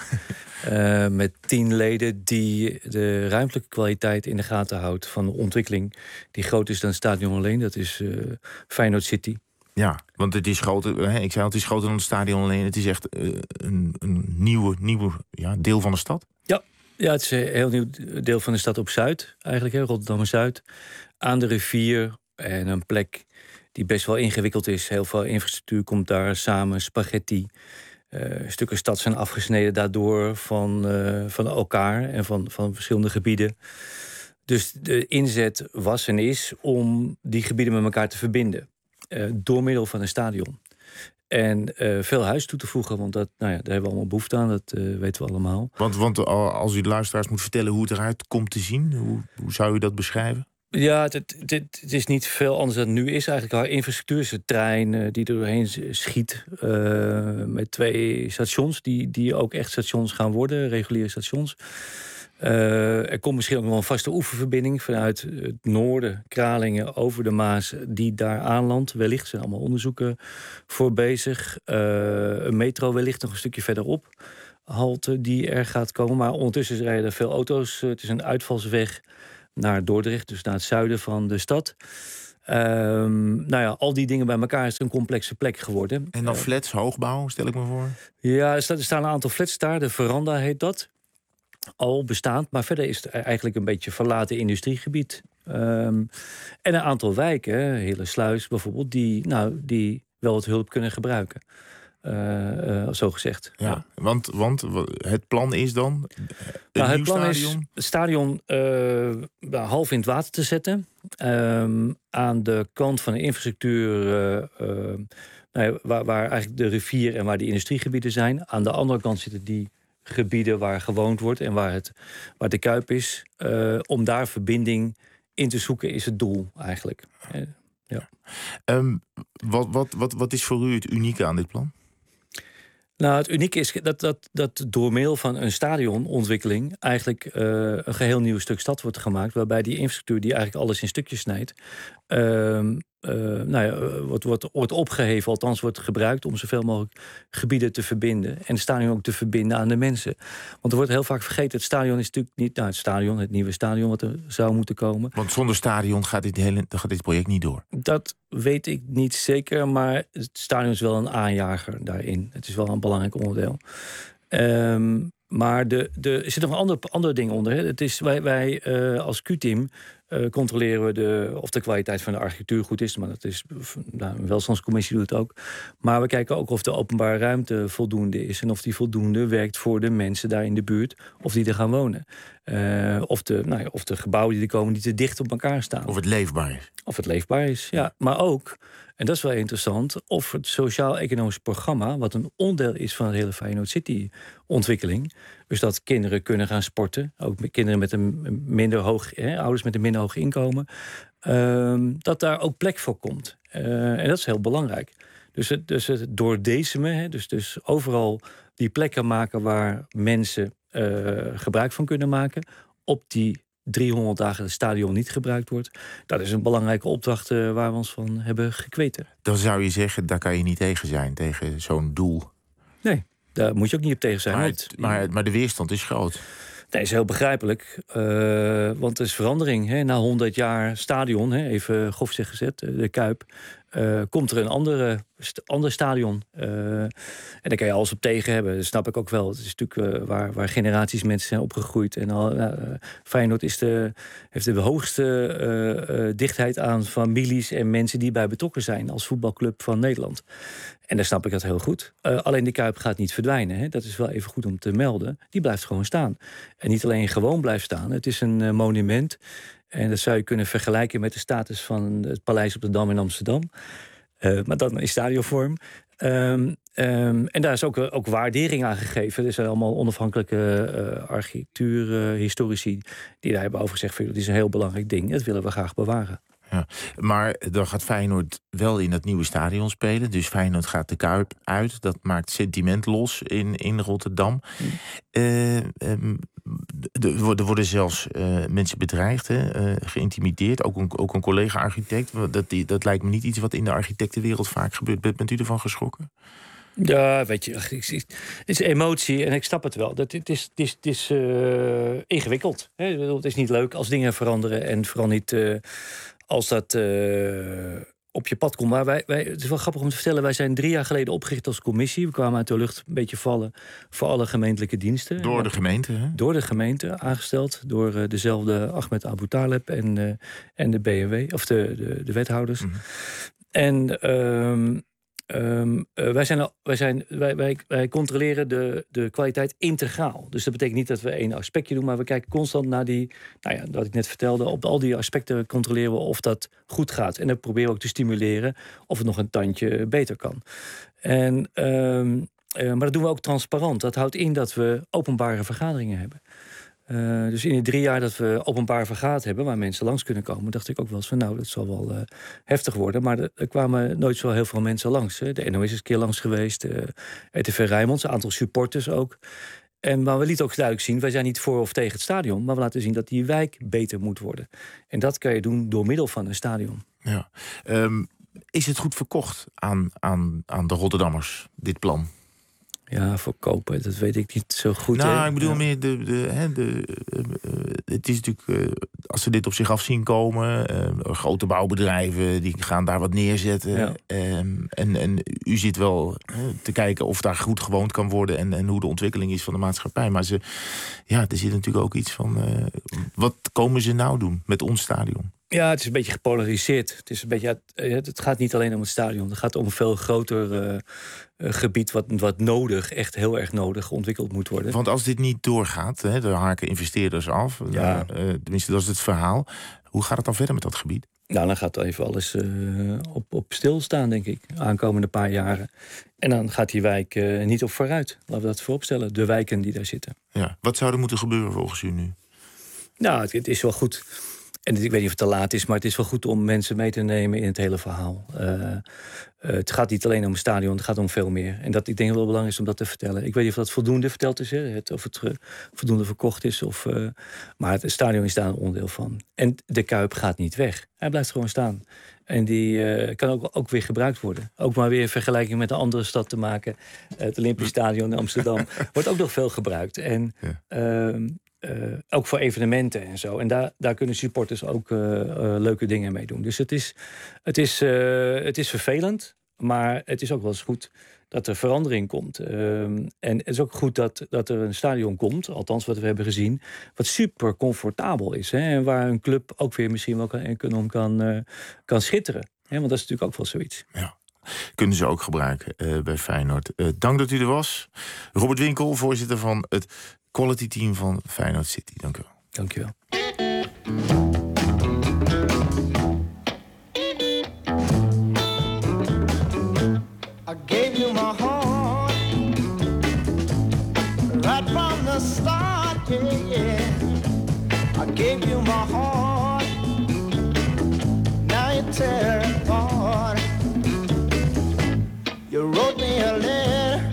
uh, met tien leden die de ruimtelijke kwaliteit in de gaten houdt van de ontwikkeling die groter is dan het stadion alleen. Dat is uh, Feyenoord City. Ja, want het is groter. Hè, ik zei al, het is groter dan het stadion alleen. Het is echt uh, een, een nieuwe, nieuwe ja, deel van de stad. Ja, ja, het is een heel nieuw deel van de stad op Zuid, eigenlijk, hè, Rotterdam-Zuid. Aan de rivier en een plek die best wel ingewikkeld is. Heel veel infrastructuur komt daar samen, spaghetti. Uh, stukken stad zijn afgesneden daardoor van, uh, van elkaar en van, van verschillende gebieden. Dus de inzet was en is om die gebieden met elkaar te verbinden. Uh, door middel van een stadion. En uh, veel huis toe te voegen, want dat, nou ja, daar hebben we allemaal behoefte aan. Dat uh, weten we allemaal. Want, want als u de luisteraars moet vertellen hoe het eruit komt te zien... hoe, hoe zou u dat beschrijven? Ja, het, het, het is niet veel anders dan het nu is. Eigenlijk haar infrastructuur is een trein uh, die er doorheen schiet. Uh, met twee stations die, die ook echt stations gaan worden. Reguliere stations. Uh, er komt misschien ook nog een vaste oeververbinding vanuit het noorden, Kralingen, over de Maas, die daar aanlandt. Wellicht, er zijn allemaal onderzoeken voor bezig. Uh, een metro wellicht nog een stukje verderop. Halte die er gaat komen. Maar ondertussen rijden er veel auto's. Het is een uitvalsweg naar Dordrecht, dus naar het zuiden van de stad. Um, nou ja, al die dingen bij elkaar is het een complexe plek geworden. En dan flats, hoogbouw, stel ik me voor? Ja, er staan een aantal flats daar. De Veranda heet dat. Al bestaand, maar verder is het eigenlijk een beetje verlaten industriegebied. Um, en een aantal wijken, Hillersluis bijvoorbeeld, die, nou, die wel wat hulp kunnen gebruiken. Uh, uh, zo gezegd. Ja, ja. Want, want het plan is dan nou, het plan stadion? is het stadion uh, half in het water te zetten. Um, aan de kant van de infrastructuur, uh, uh, nou ja, waar, waar eigenlijk de rivier en waar die industriegebieden zijn. Aan de andere kant zitten die gebieden waar gewoond wordt en waar, het, waar de Kuip is. Uh, om daar verbinding in te zoeken is het doel eigenlijk. Uh, ja. Um, wat, wat, wat, wat is voor u het unieke aan dit plan? Nou, het unieke is dat, dat, dat door middel van een stadionontwikkeling eigenlijk uh, een geheel nieuw stuk stad wordt gemaakt, waarbij die infrastructuur die eigenlijk alles in stukjes snijdt, uh, uh, nou ja, wordt, wordt, wordt opgeheven, althans wordt gebruikt om zoveel mogelijk gebieden te verbinden en het stadion ook te verbinden aan de mensen. Want er wordt heel vaak vergeten, het stadion is natuurlijk niet, nou het stadion, het nieuwe stadion wat er zou moeten komen. Want zonder stadion gaat dit, hele, gaat dit project niet door? Dat weet ik niet zeker, maar het stadion is wel een aanjager daarin. Het is wel een belangrijk onderdeel. Um, maar de, de, er zitten nog andere, andere dingen onder. Hè. Het is, wij wij uh, als Q-team uh, controleren we de, of de kwaliteit van de architectuur goed is. Maar dat is, nou, een welstandscommissie doet het ook. Maar we kijken ook of de openbare ruimte voldoende is. En of die voldoende werkt voor de mensen daar in de buurt. Of die er gaan wonen. Uh, of, de, nou ja, of de gebouwen die er komen niet te dicht op elkaar staan. Of het leefbaar is. Of het leefbaar is, ja. Maar ook, en dat is wel interessant, of het sociaal-economisch programma, wat een onderdeel is van de hele Feyenoord City-ontwikkeling. Dus dat kinderen kunnen gaan sporten. Ook met kinderen met een minder hoog, hè, ouders met een minder hoog inkomen. Um, dat daar ook plek voor komt. Uh, en dat is heel belangrijk. Dus het, dus het doordezemen, hè, dus, dus overal die plekken maken waar mensen uh, gebruik van kunnen maken. Op die driehonderd dagen het stadion niet gebruikt wordt. Dat is een belangrijke opdracht uh, waar we ons van hebben gekweten. Dan zou je zeggen, daar kan je niet tegen zijn, tegen zo'n doel. Nee, daar moet je ook niet op tegen zijn. Maar, het, maar, maar de weerstand is groot. Nee, is heel begrijpelijk. Uh, want er is verandering. Hè. Na honderd jaar stadion, hè, even grof zeg gezet, de Kuip, Uh, komt er een andere, st- ander stadion. Uh, en daar kan je alles op tegen hebben. Dat snap ik ook wel. Het is natuurlijk uh, waar, waar generaties mensen zijn opgegroeid. En al, uh, Feyenoord is de, heeft de hoogste uh, uh, dichtheid aan families en mensen die bij betrokken zijn als voetbalclub van Nederland. En daar snap ik dat heel goed. Uh, alleen de Kuip gaat niet verdwijnen. Hè. Dat is wel even goed om te melden. Die blijft gewoon staan. En niet alleen gewoon blijft staan. Het is een uh, monument. En dat zou je kunnen vergelijken met de status van het Paleis op de Dam in Amsterdam. Uh, maar dan in stadionvorm. Um, um, en daar is ook, ook waardering aan gegeven. Er zijn allemaal onafhankelijke uh, architectuurhistorici uh, die daar hebben over gezegd, dit is een heel belangrijk ding. Dat willen we graag bewaren. Ja, maar dan gaat Feyenoord wel in dat nieuwe stadion spelen. Dus Feyenoord gaat de Kuip uit. Dat maakt sentiment los in, in Rotterdam. Mm. Uh, um, er worden zelfs uh, mensen bedreigd, hè, uh, geïntimideerd. Ook een, ook een collega-architect. Dat, dat lijkt me niet iets wat in de architectenwereld vaak gebeurt. Bent u ervan geschrokken? Ja, weet je, het is emotie en ik snap het wel. Dat, het is, het is, het is uh, ingewikkeld. Hè? Het is niet leuk als dingen veranderen en vooral niet uh, als dat uh, op je pad komt. Maar wij, wij, het is wel grappig om te vertellen, wij zijn drie jaar geleden opgericht als commissie. We kwamen uit de lucht een beetje vallen voor alle gemeentelijke diensten. Door de gemeente, hè? Door de gemeente, aangesteld door uh, dezelfde Ahmed Abu Taleb en, uh, en de B N W, of de, de, de wethouders. Mm-hmm. En um, um, uh, wij, zijn, wij, zijn, wij, wij, wij controleren de, de kwaliteit integraal. Dus dat betekent niet dat we één aspectje doen, maar we kijken constant naar die, nou ja, wat ik net vertelde, op al die aspecten controleren we of dat goed gaat. En dan proberen we ook te stimuleren of het nog een tandje beter kan. En, um, uh, maar dat doen we ook transparant. Dat houdt in dat we openbare vergaderingen hebben. Uh, dus in de drie jaar dat we openbaar vergaderd hebben, waar mensen langs kunnen komen, dacht ik ook wel eens van nou, dat zal wel uh, heftig worden. Maar er, er kwamen nooit zo heel veel mensen langs. Hè. De N O S is een keer langs geweest, de R T V Rijnmond, een aantal supporters ook. En, maar we lieten ook duidelijk zien, wij zijn niet voor of tegen het stadion, maar we laten zien dat die wijk beter moet worden. En dat kan je doen door middel van een stadion. Ja. Um, is het goed verkocht aan, aan, aan de Rotterdammers, dit plan? Ja, verkopen, dat weet ik niet zo goed. Nou, hè? ik bedoel ja. meer, de, de, de, de, uh, het is natuurlijk, uh, als ze dit op zich af zien komen, uh, grote bouwbedrijven, die gaan daar wat neerzetten. Ja. Um, en, en u zit wel uh, te kijken of daar goed gewoond kan worden en, en hoe de ontwikkeling is van de maatschappij. Maar ze, ja, er zit natuurlijk ook iets van, uh, wat komen ze nou doen met ons stadion? Ja, het is een beetje gepolariseerd. Het, is een beetje, het gaat niet alleen om het stadion. Het gaat om een veel groter uh, gebied wat, wat nodig, echt heel erg nodig, ontwikkeld moet worden. Want als dit niet doorgaat, hè, de haken investeerders af. Ja. Uh, tenminste, dat is het verhaal. Hoe gaat het dan verder met dat gebied? Nou, dan gaat even alles uh, op, op stilstaan, denk ik, aankomende paar jaren. En dan gaat die wijk uh, niet op vooruit. Laten we dat vooropstellen, de wijken die daar zitten. Ja. Wat zou er moeten gebeuren volgens u nu? Nou, het, het is wel goed. En ik weet niet of het te laat is, maar het is wel goed om mensen mee te nemen in het hele verhaal. Uh, uh, het gaat niet alleen om een stadion, het gaat om veel meer. En dat ik denk dat het wel belangrijk is om dat te vertellen. Ik weet niet of dat voldoende verteld is, hè, het, of het uh, voldoende verkocht is. Of, uh, maar het stadion is daar een onderdeel van. En de Kuip gaat niet weg. Hij blijft gewoon staan. En die uh, kan ook, ook weer gebruikt worden. Ook maar weer in vergelijking met een andere stad te maken. Uh, het Olympisch Stadion in Amsterdam wordt ook nog veel gebruikt. En ja. uh, Uh, ook voor evenementen en zo. En daar, daar kunnen supporters ook uh, uh, leuke dingen mee doen. Dus het is, het, is, uh, het is vervelend, maar het is ook wel eens goed dat er verandering komt. Uh, en het is ook goed dat, dat er een stadion komt, althans wat we hebben gezien, wat super comfortabel is. Hè, en waar een club ook weer misschien wel kan, kan, kan, uh, kan schitteren. Hè, want dat is natuurlijk ook wel zoiets. Ja. Kunnen ze ook gebruiken uh, bij Feyenoord. Uh, dank dat u er was. Robert Winkel, voorzitter van het quality team van Feyenoord City. Dank u wel. Dank u wel. I gave you my heart right from the start, yeah, yeah. I gave you my heart, now you tear it apart. You wrote me a letter,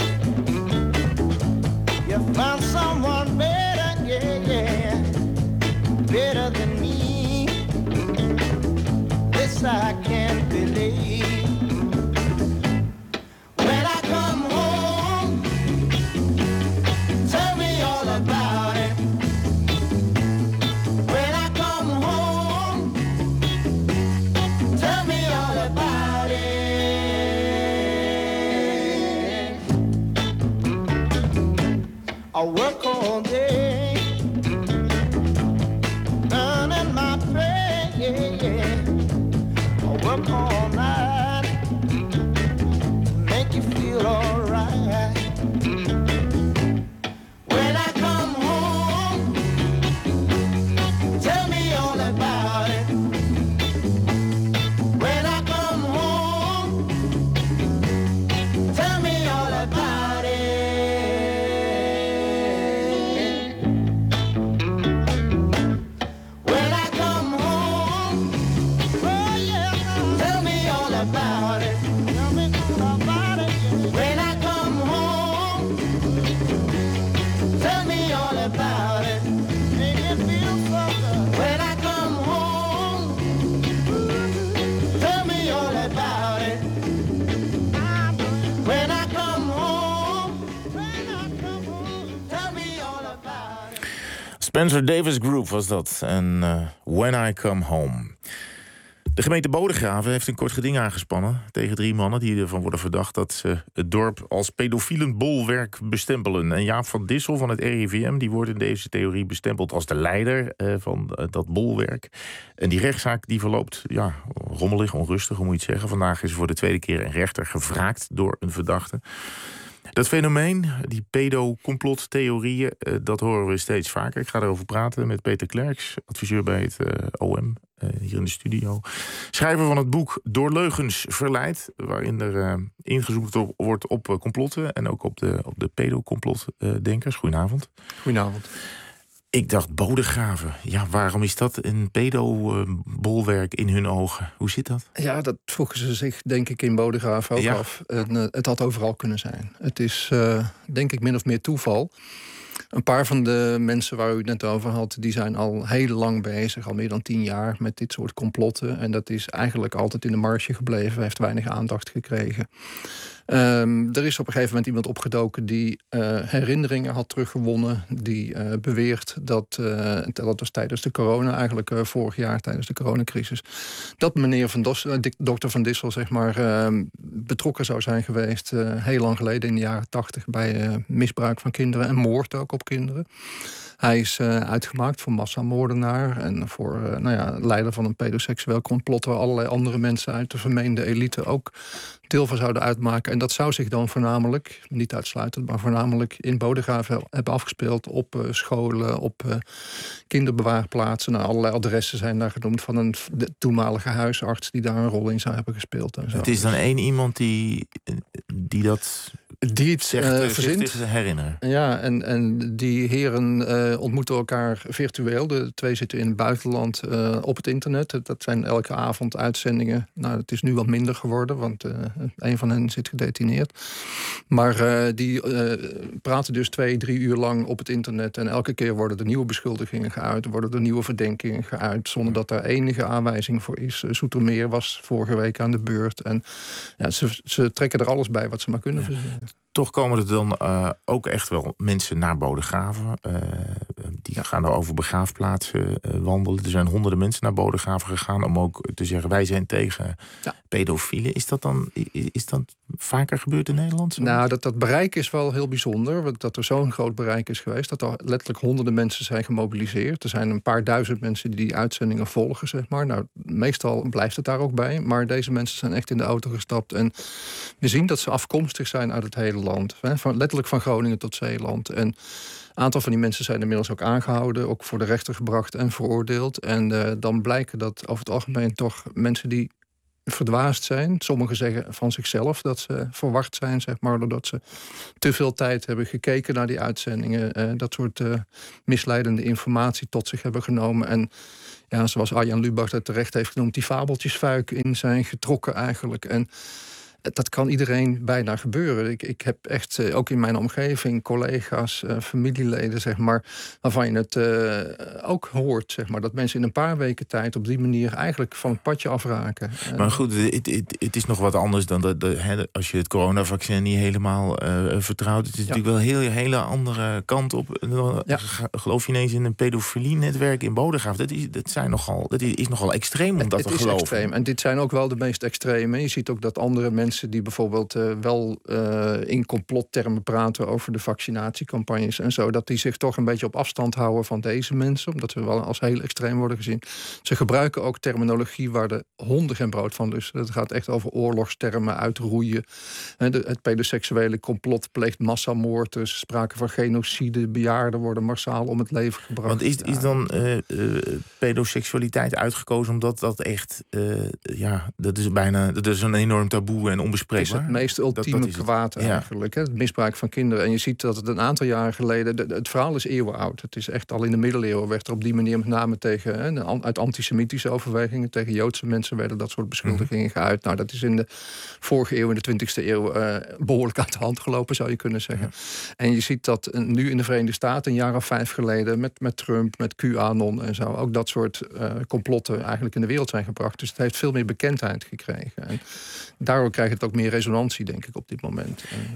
you found someone better, yeah, yeah, better than me. This I can't believe. When I come home, tell me all about it. When I come home, tell me all about it. I work all day, earning my pay, yeah, yeah. I work all night to make you feel alright. When I come home, tell me all about it. When I come home, tell me all about it. When I come home, oh yeah, tell me all about it. Tell me all about it. When I come home, tell me all about it. Make it feel so good. When I come home, tell me all about it. When I come home, when I come home, tell me all about it. Spencer Davis Group was dat. En uh, When I Come Home. De gemeente Bodegraven heeft een kort geding aangespannen tegen drie mannen die ervan worden verdacht dat ze het dorp als pedofielen bolwerk bestempelen. En Jaap van Dissel van het R I V M die wordt in deze theorie bestempeld als de leider uh, van uh, dat bolwerk. En die rechtszaak die verloopt ja, rommelig, onrustig, hoe moet je het zeggen. Vandaag is voor de tweede keer een rechter gevraagd door een verdachte. Dat fenomeen, die pedo-complottheorieën, uh, dat horen we steeds vaker. Ik ga erover praten met Peter Klerks, adviseur bij het uh, O M, uh, hier in de studio. Schrijver van het boek Door Leugens Verleid, waarin er uh, ingezoomd op, wordt op uh, complotten en ook op de, op de pedo-complotdenkers. Goedenavond. Goedenavond. Ik dacht Bodegraven. Ja, waarom is dat een pedo-bolwerk in hun ogen? Hoe zit dat? Ja, dat vroegen ze zich denk ik in Bodegraven ook ja. af. En, uh, het had overal kunnen zijn. Het is uh, denk ik min of meer toeval. Een paar van de mensen waar u het net over had, die zijn al heel lang bezig, al meer dan tien jaar, met dit soort complotten. En dat is eigenlijk altijd in de marge gebleven, heeft weinig aandacht gekregen. Um, er is op een gegeven moment iemand opgedoken die uh, herinneringen had teruggewonnen. Die uh, beweert dat, uh, dat was tijdens de corona, eigenlijk uh, vorig jaar tijdens de coronacrisis, dat meneer Van Dos, uh, dokter Van Dissel, zeg maar, uh, betrokken zou zijn geweest, uh, heel lang geleden in de jaren tachtig, bij uh, misbruik van kinderen en moord ook op kinderen. Hij is uh, uitgemaakt voor massamoordenaar en voor uh, nou ja, leider van een pedoseksueel complot waar allerlei andere mensen uit de vermeende elite ook deel van zouden uitmaken. En dat zou zich dan voornamelijk, niet uitsluitend, maar voornamelijk in Bodegraven hebben afgespeeld op uh, scholen, op uh, kinderbewaarplaatsen. Nou, allerlei adressen zijn daar genoemd van een de toenmalige huisarts die daar een rol in zou hebben gespeeld. En zo. Het is dan één iemand die, die dat die het zegt, uh, verzint. Zich herinneren. Ja, en, en die heren uh, ontmoeten elkaar virtueel. De twee zitten in het buitenland uh, op het internet. Dat zijn elke avond uitzendingen. Nou, het is nu wat minder geworden, want uh, een van hen zit gedetineerd. Maar uh, die uh, praten dus twee, drie uur lang op het internet. En elke keer worden er nieuwe beschuldigingen geuit, worden er nieuwe verdenkingen geuit, zonder dat daar enige aanwijzing voor is. Zoetermeer was vorige week aan de beurt. En ja, ze, ze trekken er alles bij wat ze maar kunnen verzinnen. Toch komen er dan uh, ook echt wel mensen naar Bodegraven. Uh, die gaan er over begraafplaatsen uh, wandelen. Er zijn honderden mensen naar Bodegraven gegaan om ook te zeggen, wij zijn tegen ja. pedofielen. Is dat dan is dat vaker gebeurd in Nederland? Zo? Nou, dat, dat bereik is wel heel bijzonder. Dat er zo'n groot bereik is geweest. Dat er letterlijk honderden mensen zijn gemobiliseerd. Er zijn een paar duizend mensen die die uitzendingen volgen, zeg maar. Nou, meestal blijft het daar ook bij. Maar deze mensen zijn echt in de auto gestapt. En we zien dat ze afkomstig zijn uit het hele land. Hè, van, letterlijk van Groningen tot Zeeland. En een aantal van die mensen zijn inmiddels ook aangehouden, ook voor de rechter gebracht en veroordeeld. En uh, dan blijken dat over het algemeen toch mensen die verdwaasd zijn. Sommigen zeggen van zichzelf dat ze verward zijn, zeg maar, doordat ze te veel tijd hebben gekeken naar die uitzendingen. Uh, dat soort uh, misleidende informatie tot zich hebben genomen. En ja, zoals Arjan Lubach het terecht heeft genoemd, die fabeltjesfuik in zijn getrokken eigenlijk. En dat kan iedereen bijna gebeuren. Ik, ik heb echt, uh, ook in mijn omgeving, collega's, uh, familieleden, zeg maar, waarvan je het uh, ook hoort, zeg maar, dat mensen in een paar weken tijd op die manier eigenlijk van het padje afraken. Maar goed, het, het, het is nog wat anders dan de, de, he, als je het coronavaccin niet helemaal uh, vertrouwt. Het is ja. natuurlijk wel een heel, hele andere kant op. Ja. Geloof je ineens in een pedofilie-netwerk in Bodegraven? Dat is, dat zijn nogal, dat is nogal extreem om dat het te is geloven. Extreem. En dit zijn ook wel de meest extreme. Je ziet ook dat andere mensen die bijvoorbeeld uh, wel uh, in complottermen praten over de vaccinatiecampagnes en zo, dat die zich toch een beetje op afstand houden van deze mensen, omdat ze wel als heel extreem worden gezien. Ze gebruiken ook terminologie waar de honden geen brood van lusten. Het gaat echt over oorlogstermen, uitroeien. De, het pedoseksuele complot pleegt massamoord. Dus sprake van genocide. Bejaarden worden massaal om het leven gebracht. Want is, is dan uh, uh, pedoseksualiteit uitgekozen omdat dat echt, uh, ja, dat is bijna, dat is een enorm taboe en onbespreekbaar? Het is het meest ultieme dat, dat kwaad het. eigenlijk. Ja. Hè? Het misbruik van kinderen. En je ziet dat het een aantal jaren geleden, de, het verhaal is eeuwenoud. Het is echt al in de middeleeuwen werd er op die manier met name tegen, hè, uit antisemitische overwegingen, tegen Joodse mensen werden dat soort beschuldigingen mm-hmm. geuit. Nou, dat is in de vorige eeuw, in de twintigste eeuw, uh, behoorlijk uit de hand gelopen, zou je kunnen zeggen. Ja. En je ziet dat nu in de Verenigde Staten, een jaar of vijf geleden, met, met Trump, met QAnon en zo, ook dat soort uh, complotten eigenlijk in de wereld zijn gebracht. Dus het heeft veel meer bekendheid gekregen. En daardoor krijgt het ook meer resonantie, denk ik, op dit moment. En, uh,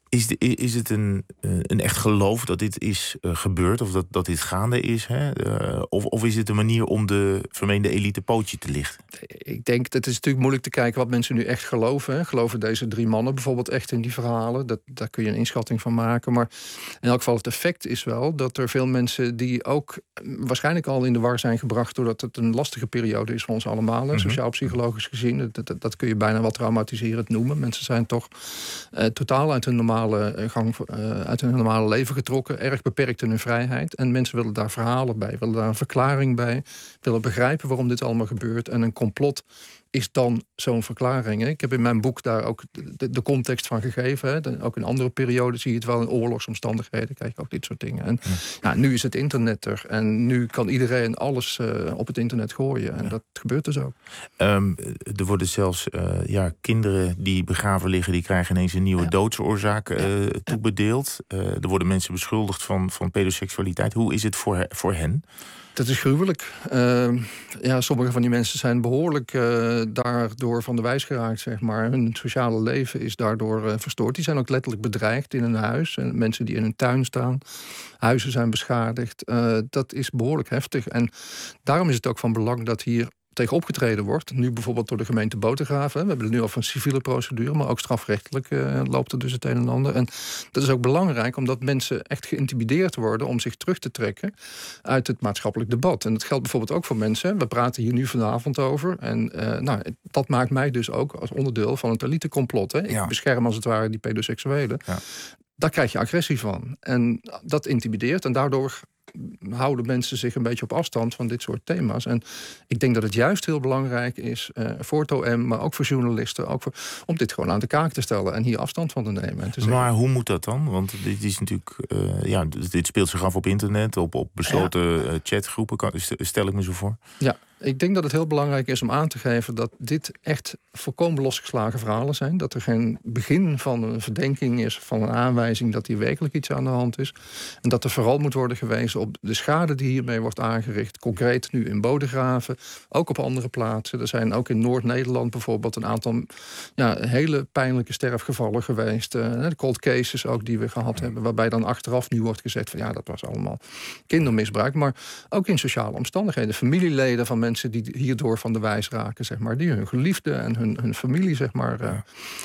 Is, de, is het een, een echt geloof dat dit is uh, gebeurd of dat, dat dit gaande is? Hè? Uh, of, of is het een manier om de vermeende elite pootje te lichten? Ik denk, het is natuurlijk moeilijk te kijken wat mensen nu echt geloven. Hè. Geloven deze drie mannen bijvoorbeeld echt in die verhalen? Dat, daar kun je een inschatting van maken. Maar in elk geval het effect is wel dat er veel mensen die ook waarschijnlijk al in de war zijn gebracht doordat het een lastige periode is voor ons allemaal. Mm-hmm. Sociaal-psychologisch gezien. Dat, dat, dat kun je bijna wat traumatiserend noemen. Mensen zijn toch uh, totaal uit hun normale gang, uh, uit hun normale leven getrokken, erg beperkt in hun vrijheid. En mensen willen daar verhalen bij, willen daar een verklaring bij, willen begrijpen waarom dit allemaal gebeurt. En een complot is dan zo'n verklaring. Hè? Ik heb in mijn boek daar ook de, de context van gegeven. Hè? De, ook in andere perioden zie je het wel in oorlogsomstandigheden. Krijg je ook dit soort dingen. En ja. Ja, nu is het internet er. En nu kan iedereen alles uh, op het internet gooien. En ja. dat gebeurt dus ook. Um, er worden zelfs uh, ja, kinderen die begraven liggen, die krijgen ineens een nieuwe ja. doodsoorzaak uh, ja. toebedeeld. Uh, er worden mensen beschuldigd van, van pedoseksualiteit. Hoe is het voor, voor hen? Dat is gruwelijk. Uh, ja, sommige van die mensen zijn behoorlijk uh, daardoor van de wijs geraakt, zeg maar. Hun sociale leven is daardoor uh, verstoord. Die zijn ook letterlijk bedreigd in hun huis. En mensen die in hun tuin staan. Huizen zijn beschadigd. Uh, dat is behoorlijk heftig. En daarom is het ook van belang dat hier tegen opgetreden wordt. Nu bijvoorbeeld door de gemeente Bodegraven. We hebben het nu over een civiele procedure, maar ook strafrechtelijk uh, loopt er dus het een en ander. En dat is ook belangrijk, omdat mensen echt geïntimideerd worden om zich terug te trekken uit het maatschappelijk debat. En dat geldt bijvoorbeeld ook voor mensen. We praten hier nu vanavond over. En uh, nou, dat maakt mij dus ook als onderdeel van het elitecomplot. Hè. Ik ja. bescherm als het ware die pedoseksuelen. Ja. Daar krijg je agressie van. En dat intimideert. En daardoor houden mensen zich een beetje op afstand van dit soort thema's. En ik denk dat het juist heel belangrijk is uh, voor het O M, maar ook voor journalisten, ook voor, om dit gewoon aan de kaak te stellen en hier afstand van te nemen. En te maar zeggen, hoe moet dat dan? Want dit is natuurlijk, uh, ja, dit speelt zich af op internet, op, op besloten ja. uh, chatgroepen, stel ik me zo voor. Ja. Ik denk dat het heel belangrijk is om aan te geven dat dit echt volkomen losgeslagen verhalen zijn. Dat er geen begin van een verdenking is, van een aanwijzing dat hier werkelijk iets aan de hand is. En dat er vooral moet worden gewezen op de schade die hiermee wordt aangericht. Concreet nu in Bodegraven, ook op andere plaatsen. Er zijn ook in Noord-Nederland bijvoorbeeld een aantal ja, hele pijnlijke sterfgevallen geweest. Uh, de cold cases ook die we gehad hebben, waarbij dan achteraf nu wordt gezegd van ja, dat was allemaal kindermisbruik. Maar ook in sociale omstandigheden, familieleden van mensen mensen die hierdoor van de wijs raken, zeg maar, die hun geliefde en hun, hun familie, zeg maar, uh,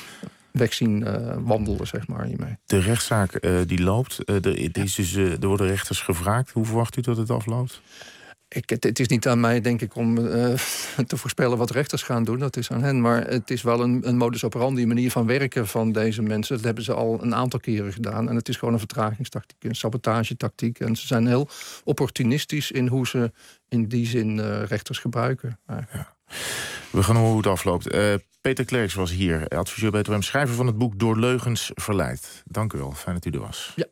weg zien uh, wandelen, zeg maar, hiermee. De rechtszaak uh, die loopt, uh, er, het is dus, uh, er worden rechters gevraagd. Hoe verwacht u dat het afloopt? Ik, het, het is niet aan mij, denk ik, om uh, te voorspellen wat rechters gaan doen. Dat is aan hen. Maar het is wel een, een modus operandi, een manier van werken van deze mensen. Dat hebben ze al een aantal keren gedaan. En het is gewoon een vertragingstactiek, een sabotagetactiek. En ze zijn heel opportunistisch in hoe ze in die zin uh, rechters gebruiken. Ja. We gaan horen hoe het afloopt. Uh, Peter Klerks was hier, adviseur bij het O M, schrijver van het boek Door Leugens Verleid. Dank u wel, fijn dat u er was. Ja.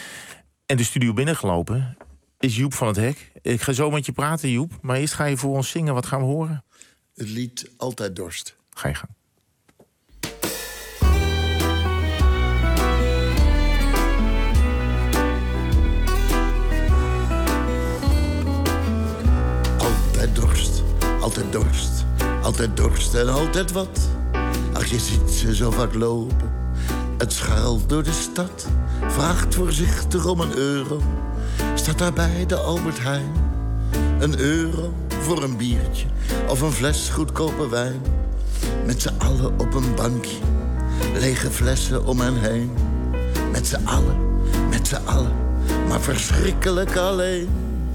En de studio binnengelopen is Joep van het Hek. Ik ga zo met je praten, Joep. Maar eerst ga je voor ons zingen. Wat gaan we horen? Het lied Altijd Dorst. Ga je gang. Altijd dorst, altijd dorst, altijd dorst en altijd wat. Ach, je ziet ze zo vaak lopen. Het scharrelt door de stad. Vraagt voorzichtig om een euro. Staat daar bij de Albert Heijn. Een euro voor een biertje of een fles goedkope wijn. Met z'n allen op een bankje, lege flessen om hen heen. Met z'n allen, met z'n allen, maar verschrikkelijk alleen.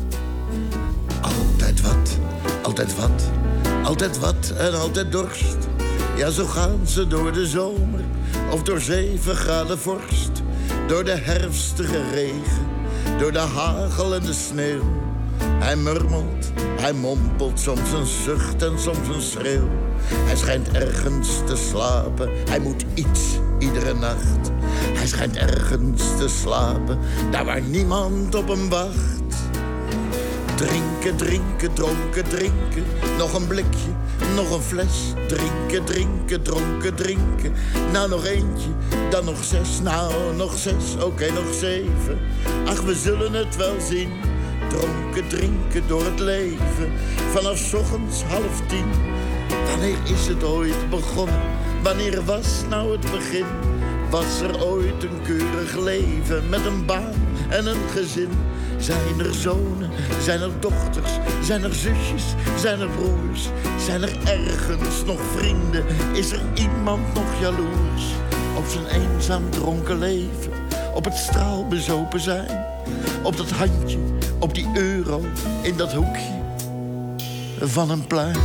Altijd wat, altijd wat, altijd wat en altijd dorst. Ja, zo gaan ze door de zomer of door zeven graden vorst. Door de herfstige regen, door de hagel en de sneeuw. Hij murmelt, hij mompelt, soms een zucht en soms een schreeuw. Hij schijnt ergens te slapen, hij moet iets iedere nacht. Hij schijnt ergens te slapen, daar waar niemand op hem wacht. Drinken, drinken, dronken, drinken. Nog een blikje, nog een fles. Drinken, drinken, dronken, drinken. Nou nog eentje, dan nog zes. Nou nog zes, oké, okay, nog zeven. Ach, we zullen het wel zien. Dronken, drinken door het leven. Vanaf 's ochtends half tien. Wanneer is het ooit begonnen? Wanneer was nou het begin? Was er ooit een keurig leven met een baan en een gezin? Zijn er zonen, zijn er dochters, zijn er zusjes, zijn er broers? Zijn er ergens nog vrienden? Is er iemand nog jaloers? Op zijn eenzaam dronken leven, op het straalbezopen zijn, op dat handje, op die euro, in dat hoekje van een pluim.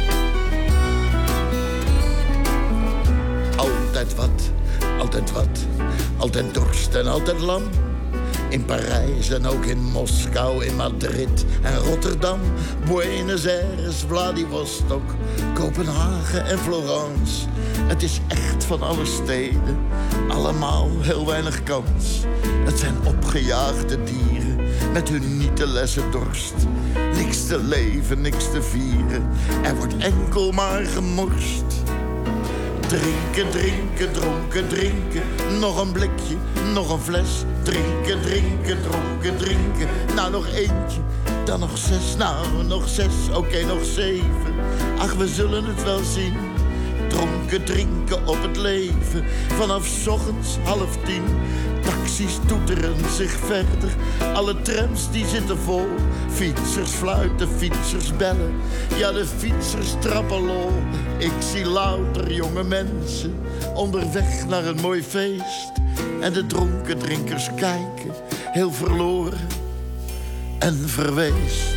Altijd wat, altijd wat, altijd dorst en altijd lam. In Parijs en ook in Moskou, in Madrid en Rotterdam, Buenos Aires, Vladivostok, Kopenhagen en Florence. Het is echt van alle steden, allemaal heel weinig kans. Het zijn opgejaagde dieren met hun niet te lessen dorst. Niks te leven, niks te vieren, er wordt enkel maar gemorst. Drinken, drinken, dronken, drinken. Nog een blikje, nog een fles. Drinken, drinken, dronken, drinken. Nou, nog eentje, dan nog zes. Nou, nog zes, oké, okay, nog zeven. Ach, we zullen het wel zien. Dronken, drinken op het leven. Vanaf 's ochtends half tien. Taxis toeteren zich verder. Alle trams die zitten vol. Fietsers fluiten, fietsers bellen. Ja, de fietsers trappen lol. Ik zie louter jonge mensen onderweg naar een mooi feest. En de dronken drinkers kijken, heel verloren en verweest.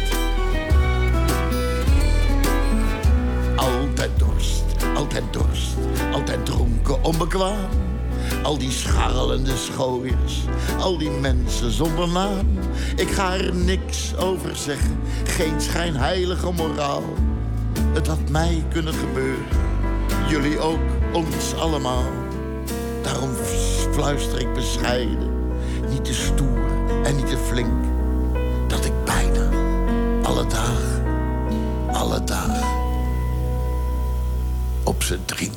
Altijd dorst, altijd dorst, altijd dronken onbekwaam. Al die scharrelende schooiers, al die mensen zonder naam. Ik ga er niks over zeggen, geen schijnheilige moraal. Het had mij kunnen gebeuren, jullie ook, ons allemaal. Daarom fluister ik bescheiden, niet te stoer en niet te flink, dat ik bijna alle dagen, alle dagen op ze drink.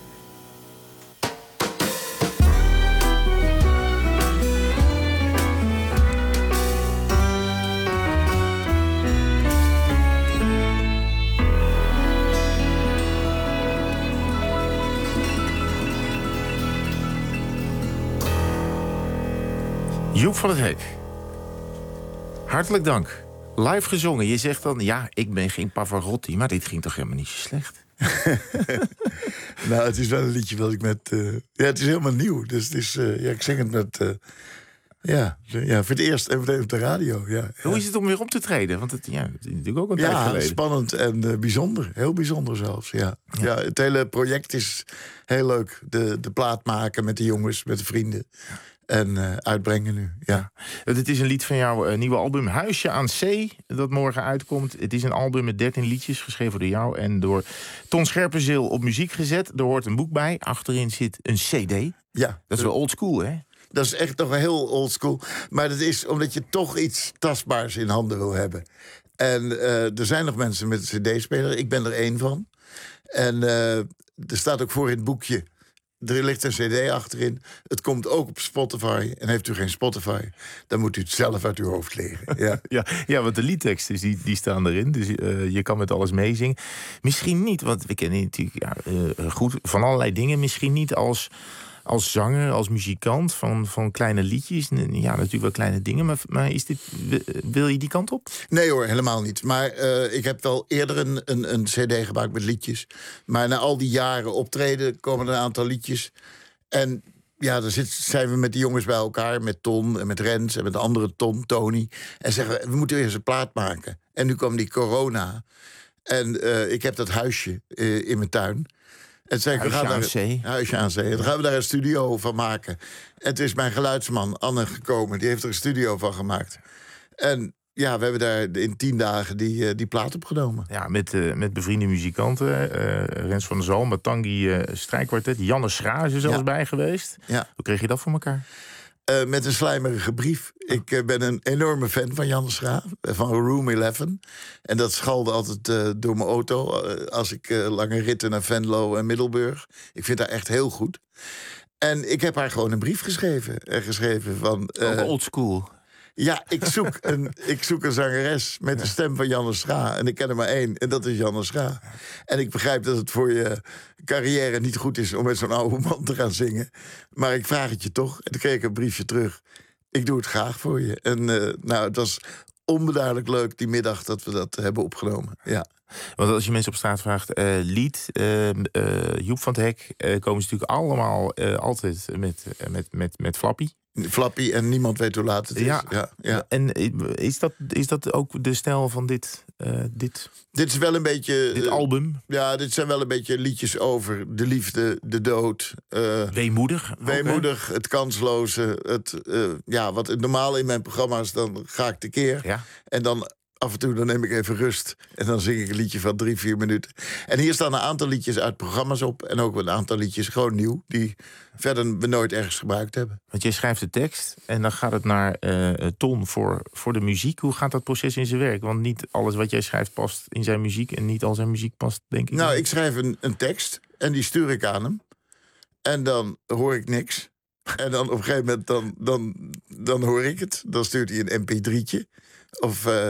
Joep van het Hek, hartelijk dank. Live gezongen. Je zegt dan, ja, ik ben geen Pavarotti, maar dit ging toch helemaal niet zo slecht? Nou, het is wel een liedje wat ik met... Uh, ja, het is helemaal nieuw. Dus het is, uh, ja, ik zing het met... Uh, ja, ja, voor het eerst en meteen op de radio. Ja, Hoe ja. is het om weer op te treden? Want het, ja, het is natuurlijk ook een tijd Ja, geleden. spannend en uh, bijzonder. Heel bijzonder zelfs, ja. Ja. Ja, het hele project is heel leuk. De, de plaat maken met de jongens, met de vrienden. En uh, uitbrengen nu, ja. ja. Het is een lied van jouw uh, nieuwe album Huisje aan C, dat morgen uitkomt. Het is een album met dertien liedjes, geschreven door jou en door Ton Scherpenzeel op muziek gezet. Er hoort een boek bij, achterin zit een cd. Ja. Dat is wel old school, hè? Dat is echt nog heel oldschool. Maar dat is omdat je toch iets tastbaars in handen wil hebben. En uh, er zijn nog mensen met een cd-speler. Ik ben er één van. En uh, er staat ook voor in het boekje... Er ligt een cd achterin. Het komt ook op Spotify. En heeft u geen Spotify, dan moet u het zelf uit uw hoofd leren. Ja, ja, ja, want de liedteksten die, die staan erin. Dus uh, je kan met alles meezingen. Misschien niet, want we kennen natuurlijk ja, uh, goed van allerlei dingen. Misschien niet als, als zanger, als muzikant van, van kleine liedjes. Ja, natuurlijk wel kleine dingen. Maar, maar is dit, wil je die kant op? Nee hoor, helemaal niet. Maar uh, ik heb wel eerder een, een, een cd gemaakt met liedjes. Maar na al die jaren optreden komen er een aantal liedjes. En ja, dan zit, zijn we met die jongens bij elkaar. Met Ton en met Rens en met de andere Ton, Tony. En zeggen we moeten weer eens een plaat maken. En nu kwam die corona. En uh, ik heb dat huisje uh, in mijn tuin. En zei ik, we gaan Huisje aan daar, Zee. Huisje aan Zee. Dan gaan we daar een studio van maken. En toen is mijn geluidsman Anne gekomen. Die heeft er een studio van gemaakt. En ja, we hebben daar in tien dagen die, uh, die plaat opgenomen. Ja, met, uh, met bevriende muzikanten. Uh, Rens van der Zalm, Matangi uh, strijkkwartet. Janne Schra is er zelfs ja. bij geweest. Ja. Hoe kreeg je dat voor elkaar? Uh, met een slijmerige brief. Ik uh, ben een enorme fan van Janne Schra, van Room elf. En dat schalde altijd uh, door mijn auto... Uh, als ik uh, lange ritten naar Venlo en Middelburg. Ik vind haar echt heel goed. En ik heb haar gewoon een brief geschreven. En geschreven van... Uh, Ook old school. Ja, ik zoek, een, ik zoek een zangeres met de stem van Janne Schra. En ik ken er maar één, en dat is Janne Schra. En ik begrijp dat het voor je carrière niet goed is om met zo'n oude man te gaan zingen. Maar ik vraag het je toch. En dan kreeg ik een briefje terug. Ik doe het graag voor je. En uh, nou, het was onbeduidelijk leuk die middag dat we dat hebben opgenomen. Ja. Want als je mensen op straat vraagt, uh, lied, uh, uh, Joep van het Hek, uh, komen ze natuurlijk allemaal uh, altijd met, uh, met, met, met Flappy. Flappy en niemand weet hoe laat het is. Ja. Ja, ja. En is dat, is dat ook de stijl van dit, uh, dit... Dit is wel een beetje... Dit album? Ja, dit zijn wel een beetje liedjes over de liefde, de dood. Uh, weemoedig? Weemoedig, het kansloze. Het, uh, ja, wat normaal in mijn programma's, dan ga ik tekeer. Ja. En dan af en toe dan neem ik even rust. En dan zing ik een liedje van drie, vier minuten. En hier staan een aantal liedjes uit programma's op. En ook een aantal liedjes gewoon nieuw. Die verder we nooit ergens gebruikt hebben. Want jij schrijft de tekst en dan gaat het naar uh, Ton voor, voor de muziek. Hoe gaat dat proces in zijn werk? Want niet alles wat jij schrijft past in zijn muziek. En niet al zijn muziek past, denk ik. Nou, ik schrijf een, een tekst en die stuur ik aan hem. En dan hoor ik niks. En dan op een gegeven moment dan, dan, dan hoor ik het. Dan stuurt hij een M P drietje. Of... Uh,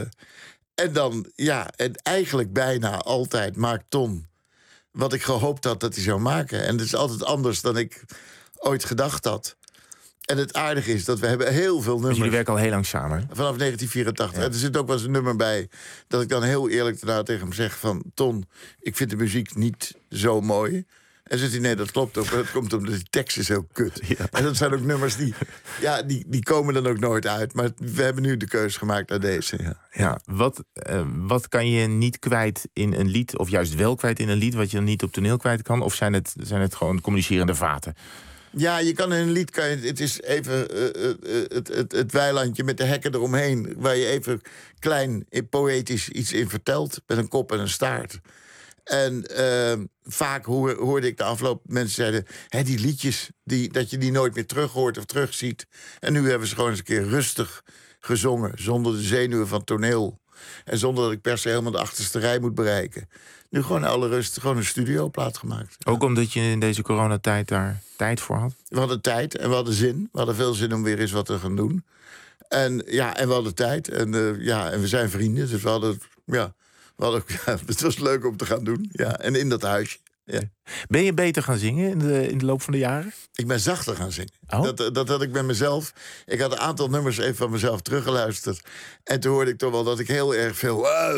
En dan, ja, en eigenlijk bijna altijd maakt Ton wat ik gehoopt had dat hij zou maken. En het is altijd anders dan ik ooit gedacht had. En het aardige is dat we hebben heel veel nummers... Dus jullie werken al heel lang samen? Vanaf negentien vierentachtig. Ja. En er zit ook wel eens een nummer bij dat ik dan heel eerlijk daarna tegen hem zeg van... Ton, ik vind de muziek niet zo mooi. En zegt hij, nee, dat klopt ook. Maar dat komt omdat die tekst is heel kut. Ja. En dat zijn ook nummers die, ja, die, die komen dan ook nooit uit. Maar we hebben nu de keuze gemaakt naar deze. Ja, ja wat, uh, wat kan je niet kwijt in een lied, of juist wel kwijt in een lied... wat je dan niet op toneel kwijt kan? Of zijn het, zijn het gewoon communicerende vaten? Ja, je kan in een lied, kan je, het is even uh, uh, het, het, het weilandje met de hekken eromheen... waar je even klein, poëtisch iets in vertelt... met een kop en een staart. En uh, vaak hoor, hoorde ik de afloop mensen zeiden... Hé, die liedjes, die, dat je die nooit meer terug hoort of terugziet. En nu hebben ze gewoon eens een keer rustig gezongen... zonder de zenuwen van toneel. En zonder dat ik per se helemaal de achterste rij moet bereiken. Nu gewoon alle rust, gewoon een studioplaat gemaakt. Ook omdat je in deze coronatijd daar tijd voor had? We hadden tijd en we hadden zin. We hadden veel zin om weer eens wat te gaan doen. En ja, en we hadden tijd. En, uh, ja, en we zijn vrienden, dus we hadden... Ja, we hadden, ja, het was leuk om te gaan doen. Ja, en in dat huisje. Ja. Ben je beter gaan zingen in de, in de loop van de jaren? Ik ben zachter gaan zingen. Oh? Dat, dat had ik met mezelf. Ik had een aantal nummers even van mezelf teruggeluisterd. En toen hoorde ik toch wel dat ik heel erg veel...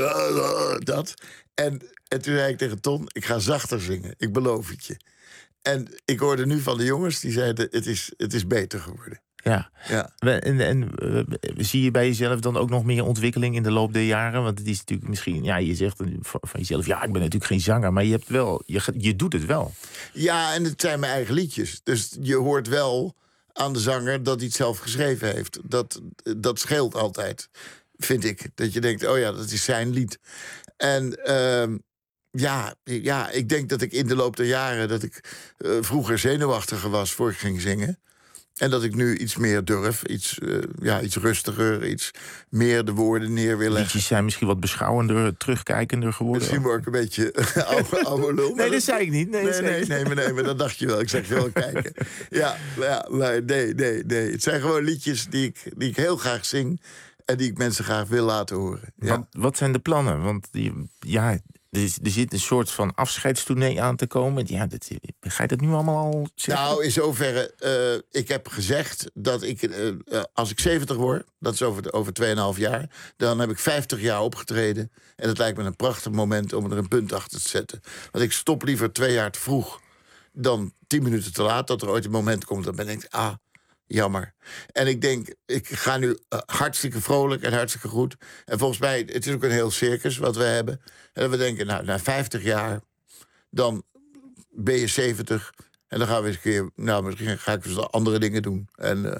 dat. En, en toen zei ik tegen Ton, ik ga zachter zingen. Ik beloof het je. En ik hoorde nu van de jongens, die zeiden... het is, het is beter geworden. Ja. Ja. En, en uh, zie je bij jezelf dan ook nog meer ontwikkeling in de loop der jaren? Want het is natuurlijk misschien, ja, je zegt van jezelf, ja, ik ben natuurlijk geen zanger, maar je hebt wel, je, je doet het wel. Ja, en het zijn mijn eigen liedjes. Dus je hoort wel aan de zanger dat hij het zelf geschreven heeft. Dat, dat scheelt altijd, vind ik. Dat je denkt, oh ja, dat is zijn lied. En uh, ja, ja, ik denk dat ik in de loop der jaren, dat ik uh, vroeger zenuwachtiger was voor ik ging zingen. En dat ik nu iets meer durf, iets, uh, ja, iets rustiger, iets meer de woorden neer wil leggen. Liedjes zijn misschien wat beschouwender, terugkijkender geworden. Misschien word ik een beetje oude, oude lul. Nee, dat zei ik niet. Nee, nee, nee, nee, maar nee, maar dat dacht je wel. Ik zeg je wel kijken. Ja, ja, maar nee, nee, nee. Het zijn gewoon liedjes die ik, die ik heel graag zing en die ik mensen graag wil laten horen. Ja. Wat, wat zijn de plannen? Want die, ja... Er, is, er zit een soort van afscheidstournee aan te komen. Ja, dat, ga je dat nu allemaal al zeggen? Nou, in zoverre, uh, ik heb gezegd dat ik, uh, uh, als ik zeventig word... dat is over, over tweeënhalf jaar... dan heb ik vijftig jaar opgetreden. En het lijkt me een prachtig moment om er een punt achter te zetten. Want ik stop liever twee jaar te vroeg... dan tien minuten te laat, dat er ooit een moment komt... dat ben ik, ah, jammer. En ik denk, ik ga nu uh, hartstikke vrolijk en hartstikke goed. En volgens mij, het is ook een heel circus wat we hebben. En we denken, nou, na vijftig jaar, dan ben je zeventig. En dan gaan we eens een keer, nou, misschien ga ik dus andere dingen doen. En uh,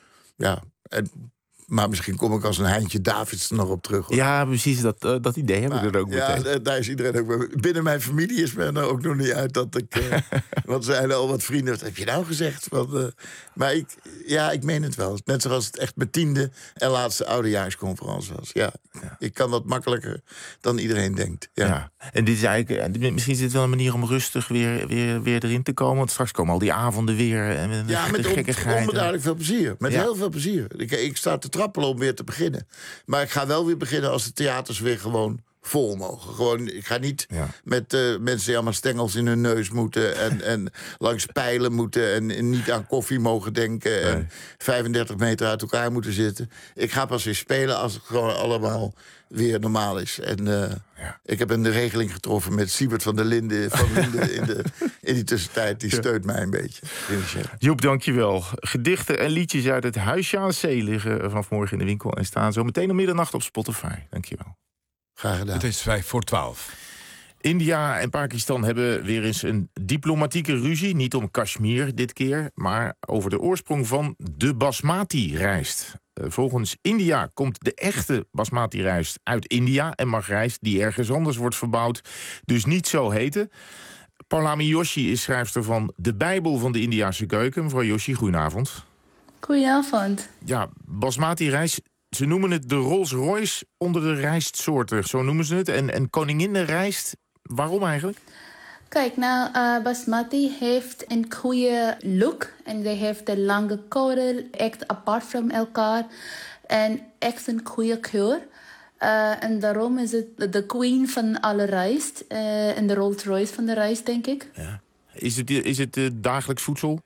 ja, en, maar misschien kom ik als een Heintje Davids er nog op terug. Hoor. Ja, precies, dat, uh, dat idee heb ik er ook ja, meteen. Daar is iedereen ook bij. Binnen mijn familie is men er ook nog niet uit dat ik... Uh, want er zijn al wat vrienden, wat heb je nou gezegd? Want, uh, maar ik, ja, ik meen het wel. Net zoals het echt mijn tiende en laatste oudejaarsconferentie was. Ja, ja. Ik kan dat makkelijker dan iedereen denkt. Ja. Ja. En dit is eigenlijk, misschien is dit wel een manier om rustig weer, weer, weer erin te komen. Want straks komen al die avonden weer. En ja, met on, onbeduidelijk veel plezier. Met ja. heel veel plezier. Ik, ik sta te trappelen om weer te beginnen. Maar ik ga wel weer beginnen als de theaters weer gewoon vol mogen. Gewoon, ik ga niet ja. met uh, mensen die allemaal stengels in hun neus moeten... en, en langs pijlen moeten en, en niet aan koffie mogen denken... Nee. en vijfendertig meter uit elkaar moeten zitten. Ik ga pas weer spelen als het gewoon allemaal weer normaal is. En uh, ja. ik heb een regeling getroffen met Siebert van der Linden... Van Linden in, de, in die tussentijd. Die steunt mij een beetje. Joep, dankjewel. Gedichten en liedjes uit het Huisje aan Zee... liggen vanaf morgen in de winkel en staan zo meteen om middernacht op Spotify. Dankjewel. Graag gedaan. Het is vijf voor twaalf. India en Pakistan hebben weer eens een diplomatieke ruzie. Niet om Kashmir dit keer, maar over de oorsprong van de basmati-rijst. Uh, volgens India komt de echte basmati-rijst uit India... en mag rijst die ergens anders wordt verbouwd dus niet zo heten. Paulami Joshi is schrijfster van De Bijbel van de Indiase Keuken. Mevrouw Joshi, goedenavond. Goedenavond. Ja, basmati-rijst... Ze noemen het de Rolls-Royce onder de rijstsoorten, zo noemen ze het. En, en koninginnenrijst, waarom eigenlijk? Kijk, nou, uh, basmati heeft een goede look. En die heeft een lange korrel, echt apart van elkaar. En echt een goede kleur. Uh, en daarom is het de queen van alle rijst. Uh, en de Rolls-Royce van de rijst, denk ik. Ja. Is het, is het uh, dagelijks voedsel?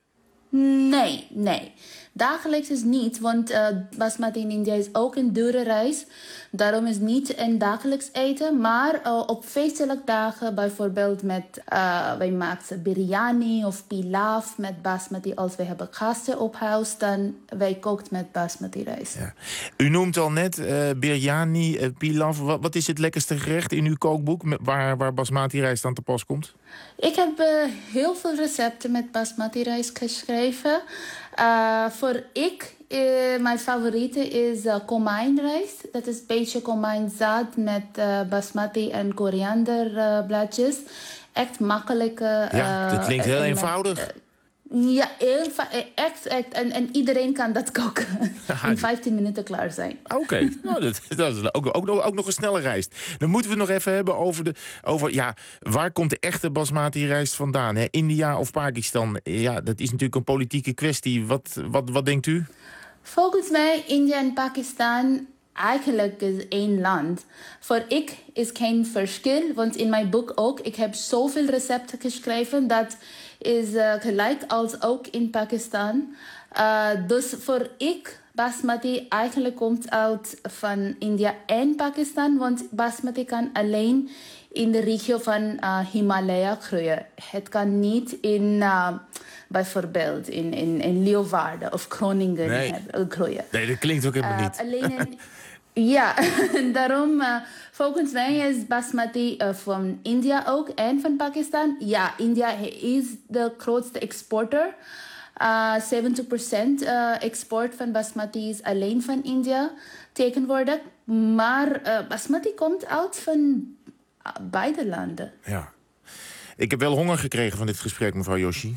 Nee, nee. Dagelijks is niet, want uh, basmati in India is ook een dure rijst. Daarom is het niet een dagelijks eten. Maar uh, op feestelijke dagen, bijvoorbeeld met... Uh, wij maken biryani of pilaf met basmati. Als we hebben gasten op huis, dan wij kookt met basmati rijst. Ja. U noemt al net uh, biryani, uh, pilaf. Wat, wat is het lekkerste gerecht in uw kookboek... Met, waar, waar basmati rijst aan te pas komt? Ik heb uh, heel veel recepten met basmati rijst geschreven... Uh, voor ik, uh, mijn favoriete is uh, komijnrijst. Dat is een beetje komijnzaad met uh, basmati en korianderbladjes. Uh, Echt makkelijk. Uh, ja, dat klinkt heel uh, eenvoudig. Met, uh, ja, eenva- echt, echt. En, en iedereen kan dat koken. In vijftien minuten klaar zijn. Oké, okay. nou, dat, dat is ook, ook, ook nog een snelle rijst. Dan moeten we het nog even hebben over, de, over ja, waar komt de echte basmati-rijst vandaan? Hè? India of Pakistan? Ja, dat is natuurlijk een politieke kwestie. Wat, wat, wat denkt u? Volgens mij, India en Pakistan... Eigenlijk is één land. Voor ik is geen verschil, want in mijn boek ook, ik heb zoveel recepten geschreven, dat is uh, gelijk als ook in Pakistan. Uh, dus voor ik, basmati eigenlijk komt uit van India en Pakistan, want basmati kan alleen in de regio van uh, Himalaya groeien. Het kan niet in, uh, bijvoorbeeld in, in, in Leeuwarden of Groningen nee. groeien. Nee, dat klinkt ook helemaal uh, niet. Alleen in, ja, daarom uh, volgens mij is basmati uh, van India ook en van Pakistan. Ja, India is de grootste exporter. Uh, zeventig procent uh, export van basmati is alleen van India tegenwoordig. Maar uh, basmati komt uit van uh, beide landen. Ja. Ik heb wel honger gekregen van dit gesprek, mevrouw Joshi.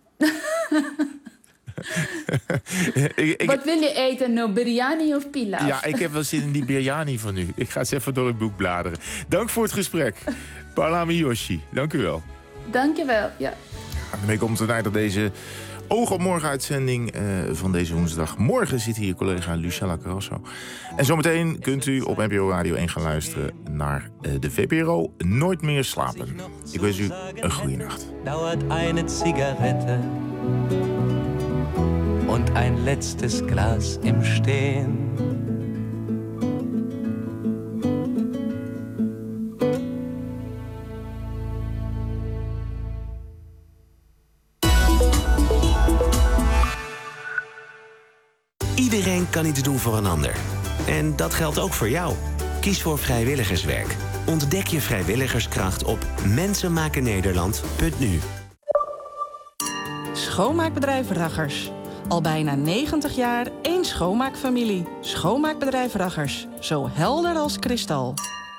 ik, ik, Wat wil je eten nou, biryani of pilaf? Ja, ik heb wel zin in die biryani van u. Ik ga eens even door het boek bladeren. Dank voor het gesprek. Paulami Joshi, dank u wel. Dank je wel, ja. Daarmee komt het einde deze Oog op Morgen uitzending uh, van deze woensdag. Morgen zit hier collega Lucella Carrasso. En zometeen kunt u op N P O Radio één gaan luisteren naar uh, de V P R O Nooit meer slapen. Ik wens u een goede nacht. Dauert eine Zigarette und ein letztes Glas im Stehen. Iedereen kan iets doen voor een ander. En dat geldt ook voor jou. Kies voor vrijwilligerswerk. Ontdek je vrijwilligerskracht op mensenmakennederland punt n u. Schoonmaakbedrijf Raggers. Al bijna negentig jaar één schoonmaakfamilie. Schoonmaakbedrijf Raggers. Zo helder als kristal.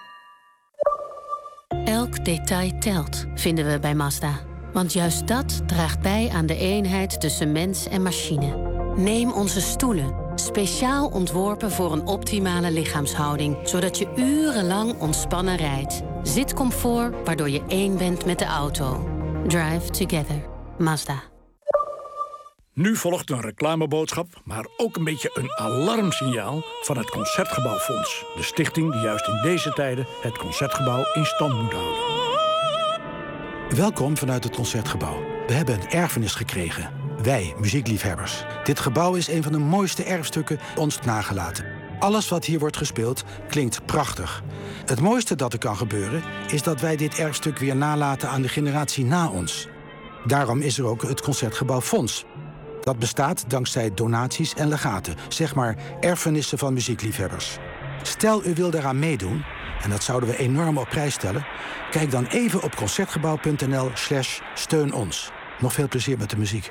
Elk detail telt, vinden we bij Mazda. Want juist dat draagt bij aan de eenheid tussen mens en machine. Neem onze stoelen. Speciaal ontworpen voor een optimale lichaamshouding. Zodat je urenlang ontspannen rijdt. Zitcomfort waardoor je één bent met de auto. Drive together. Mazda. Nu volgt een reclameboodschap, maar ook een beetje een alarmsignaal van het Concertgebouwfonds. De stichting die juist in deze tijden het Concertgebouw in stand moet houden. Welkom vanuit het Concertgebouw. We hebben een erfenis gekregen. Wij, muziekliefhebbers. Dit gebouw is een van de mooiste erfstukken ons nagelaten. Alles wat hier wordt gespeeld klinkt prachtig. Het mooiste dat er kan gebeuren is dat wij dit erfstuk weer nalaten aan de generatie na ons. Daarom is er ook het Concertgebouwfonds. Dat bestaat dankzij donaties en legaten, zeg maar erfenissen van muziekliefhebbers. Stel u wil daaraan meedoen, en dat zouden we enorm op prijs stellen, kijk dan even op concertgebouw.nl slash steun ons. Nog veel plezier met de muziek.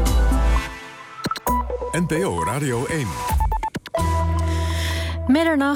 N P O Radio één. Middernacht.